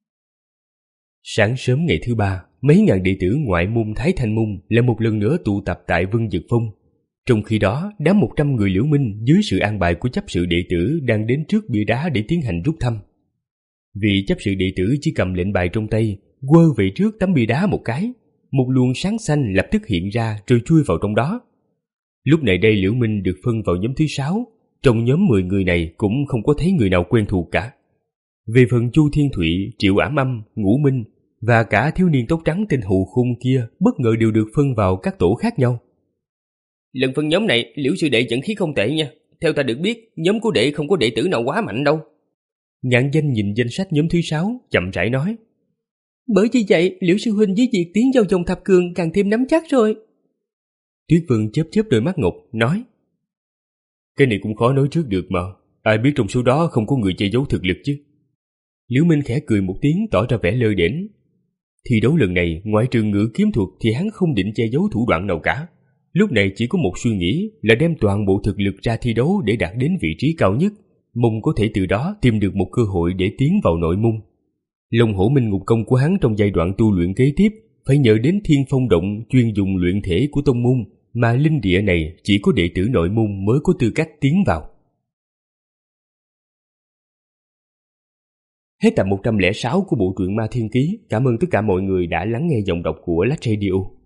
Sáng sớm ngày thứ ba, mấy ngàn đệ tử ngoại môn Thái Thanh Môn lại một lần nữa tụ tập tại Vân Dực Phong. Trong khi đó, đám một trăm người Liễu Minh dưới sự an bài của chấp sự đệ tử đang đến trước bia đá để tiến hành rút thăm. Vị chấp sự đệ tử chỉ cầm lệnh bài trong tay, quơ về trước tấm bia đá một cái, một luồng sáng xanh lập tức hiện ra rồi chui vào trong đó. Lúc này đây Liễu Minh được phân vào nhóm thứ sáu, trong nhóm mười người này cũng không có thấy người nào quen thuộc cả. Về phần Chu Thiên Thụy, Triệu Ảm Âm, Ngũ Minh và cả thiếu niên tóc trắng tên Hù Khung kia bất ngờ đều được phân vào các tổ khác nhau. Lần phân nhóm này, Liễu sư đệ dẫn khí không tệ nha. Theo ta được biết, nhóm của đệ không có đệ tử nào quá mạnh đâu. Ngạn Danh nhìn danh sách nhóm thứ sáu, chậm rãi nói. Bởi vì vậy, Liễu sư huynh với việc tiến vào vòng thập cường càng thêm nắm chắc rồi. Tuyết Vân chớp chớp đôi mắt ngọc, nói. Cái này cũng khó nói trước được mà, ai biết trong số đó không có người che giấu thực lực chứ. Liễu Minh khẽ cười một tiếng tỏ ra vẻ lơ đễnh. Thi đấu lần này, ngoại trừ ngự kiếm thuật thì hắn không định che giấu thủ đoạn nào cả. Lúc này chỉ có một suy nghĩ là đem toàn bộ thực lực ra thi đấu để đạt đến vị trí cao nhất, mong có thể từ đó tìm được một cơ hội để tiến vào nội môn. Long Hổ Minh Ngục Công của hắn trong giai đoạn tu luyện kế tiếp phải nhờ đến Thiên Phong Động chuyên dùng luyện thể của tông môn, mà linh địa này chỉ có đệ tử nội môn mới có tư cách tiến vào. Hết tập một trăm lẻ sáu của bộ truyện Ma Thiên Ký. Cảm ơn tất cả mọi người đã lắng nghe giọng đọc của Lách Radio.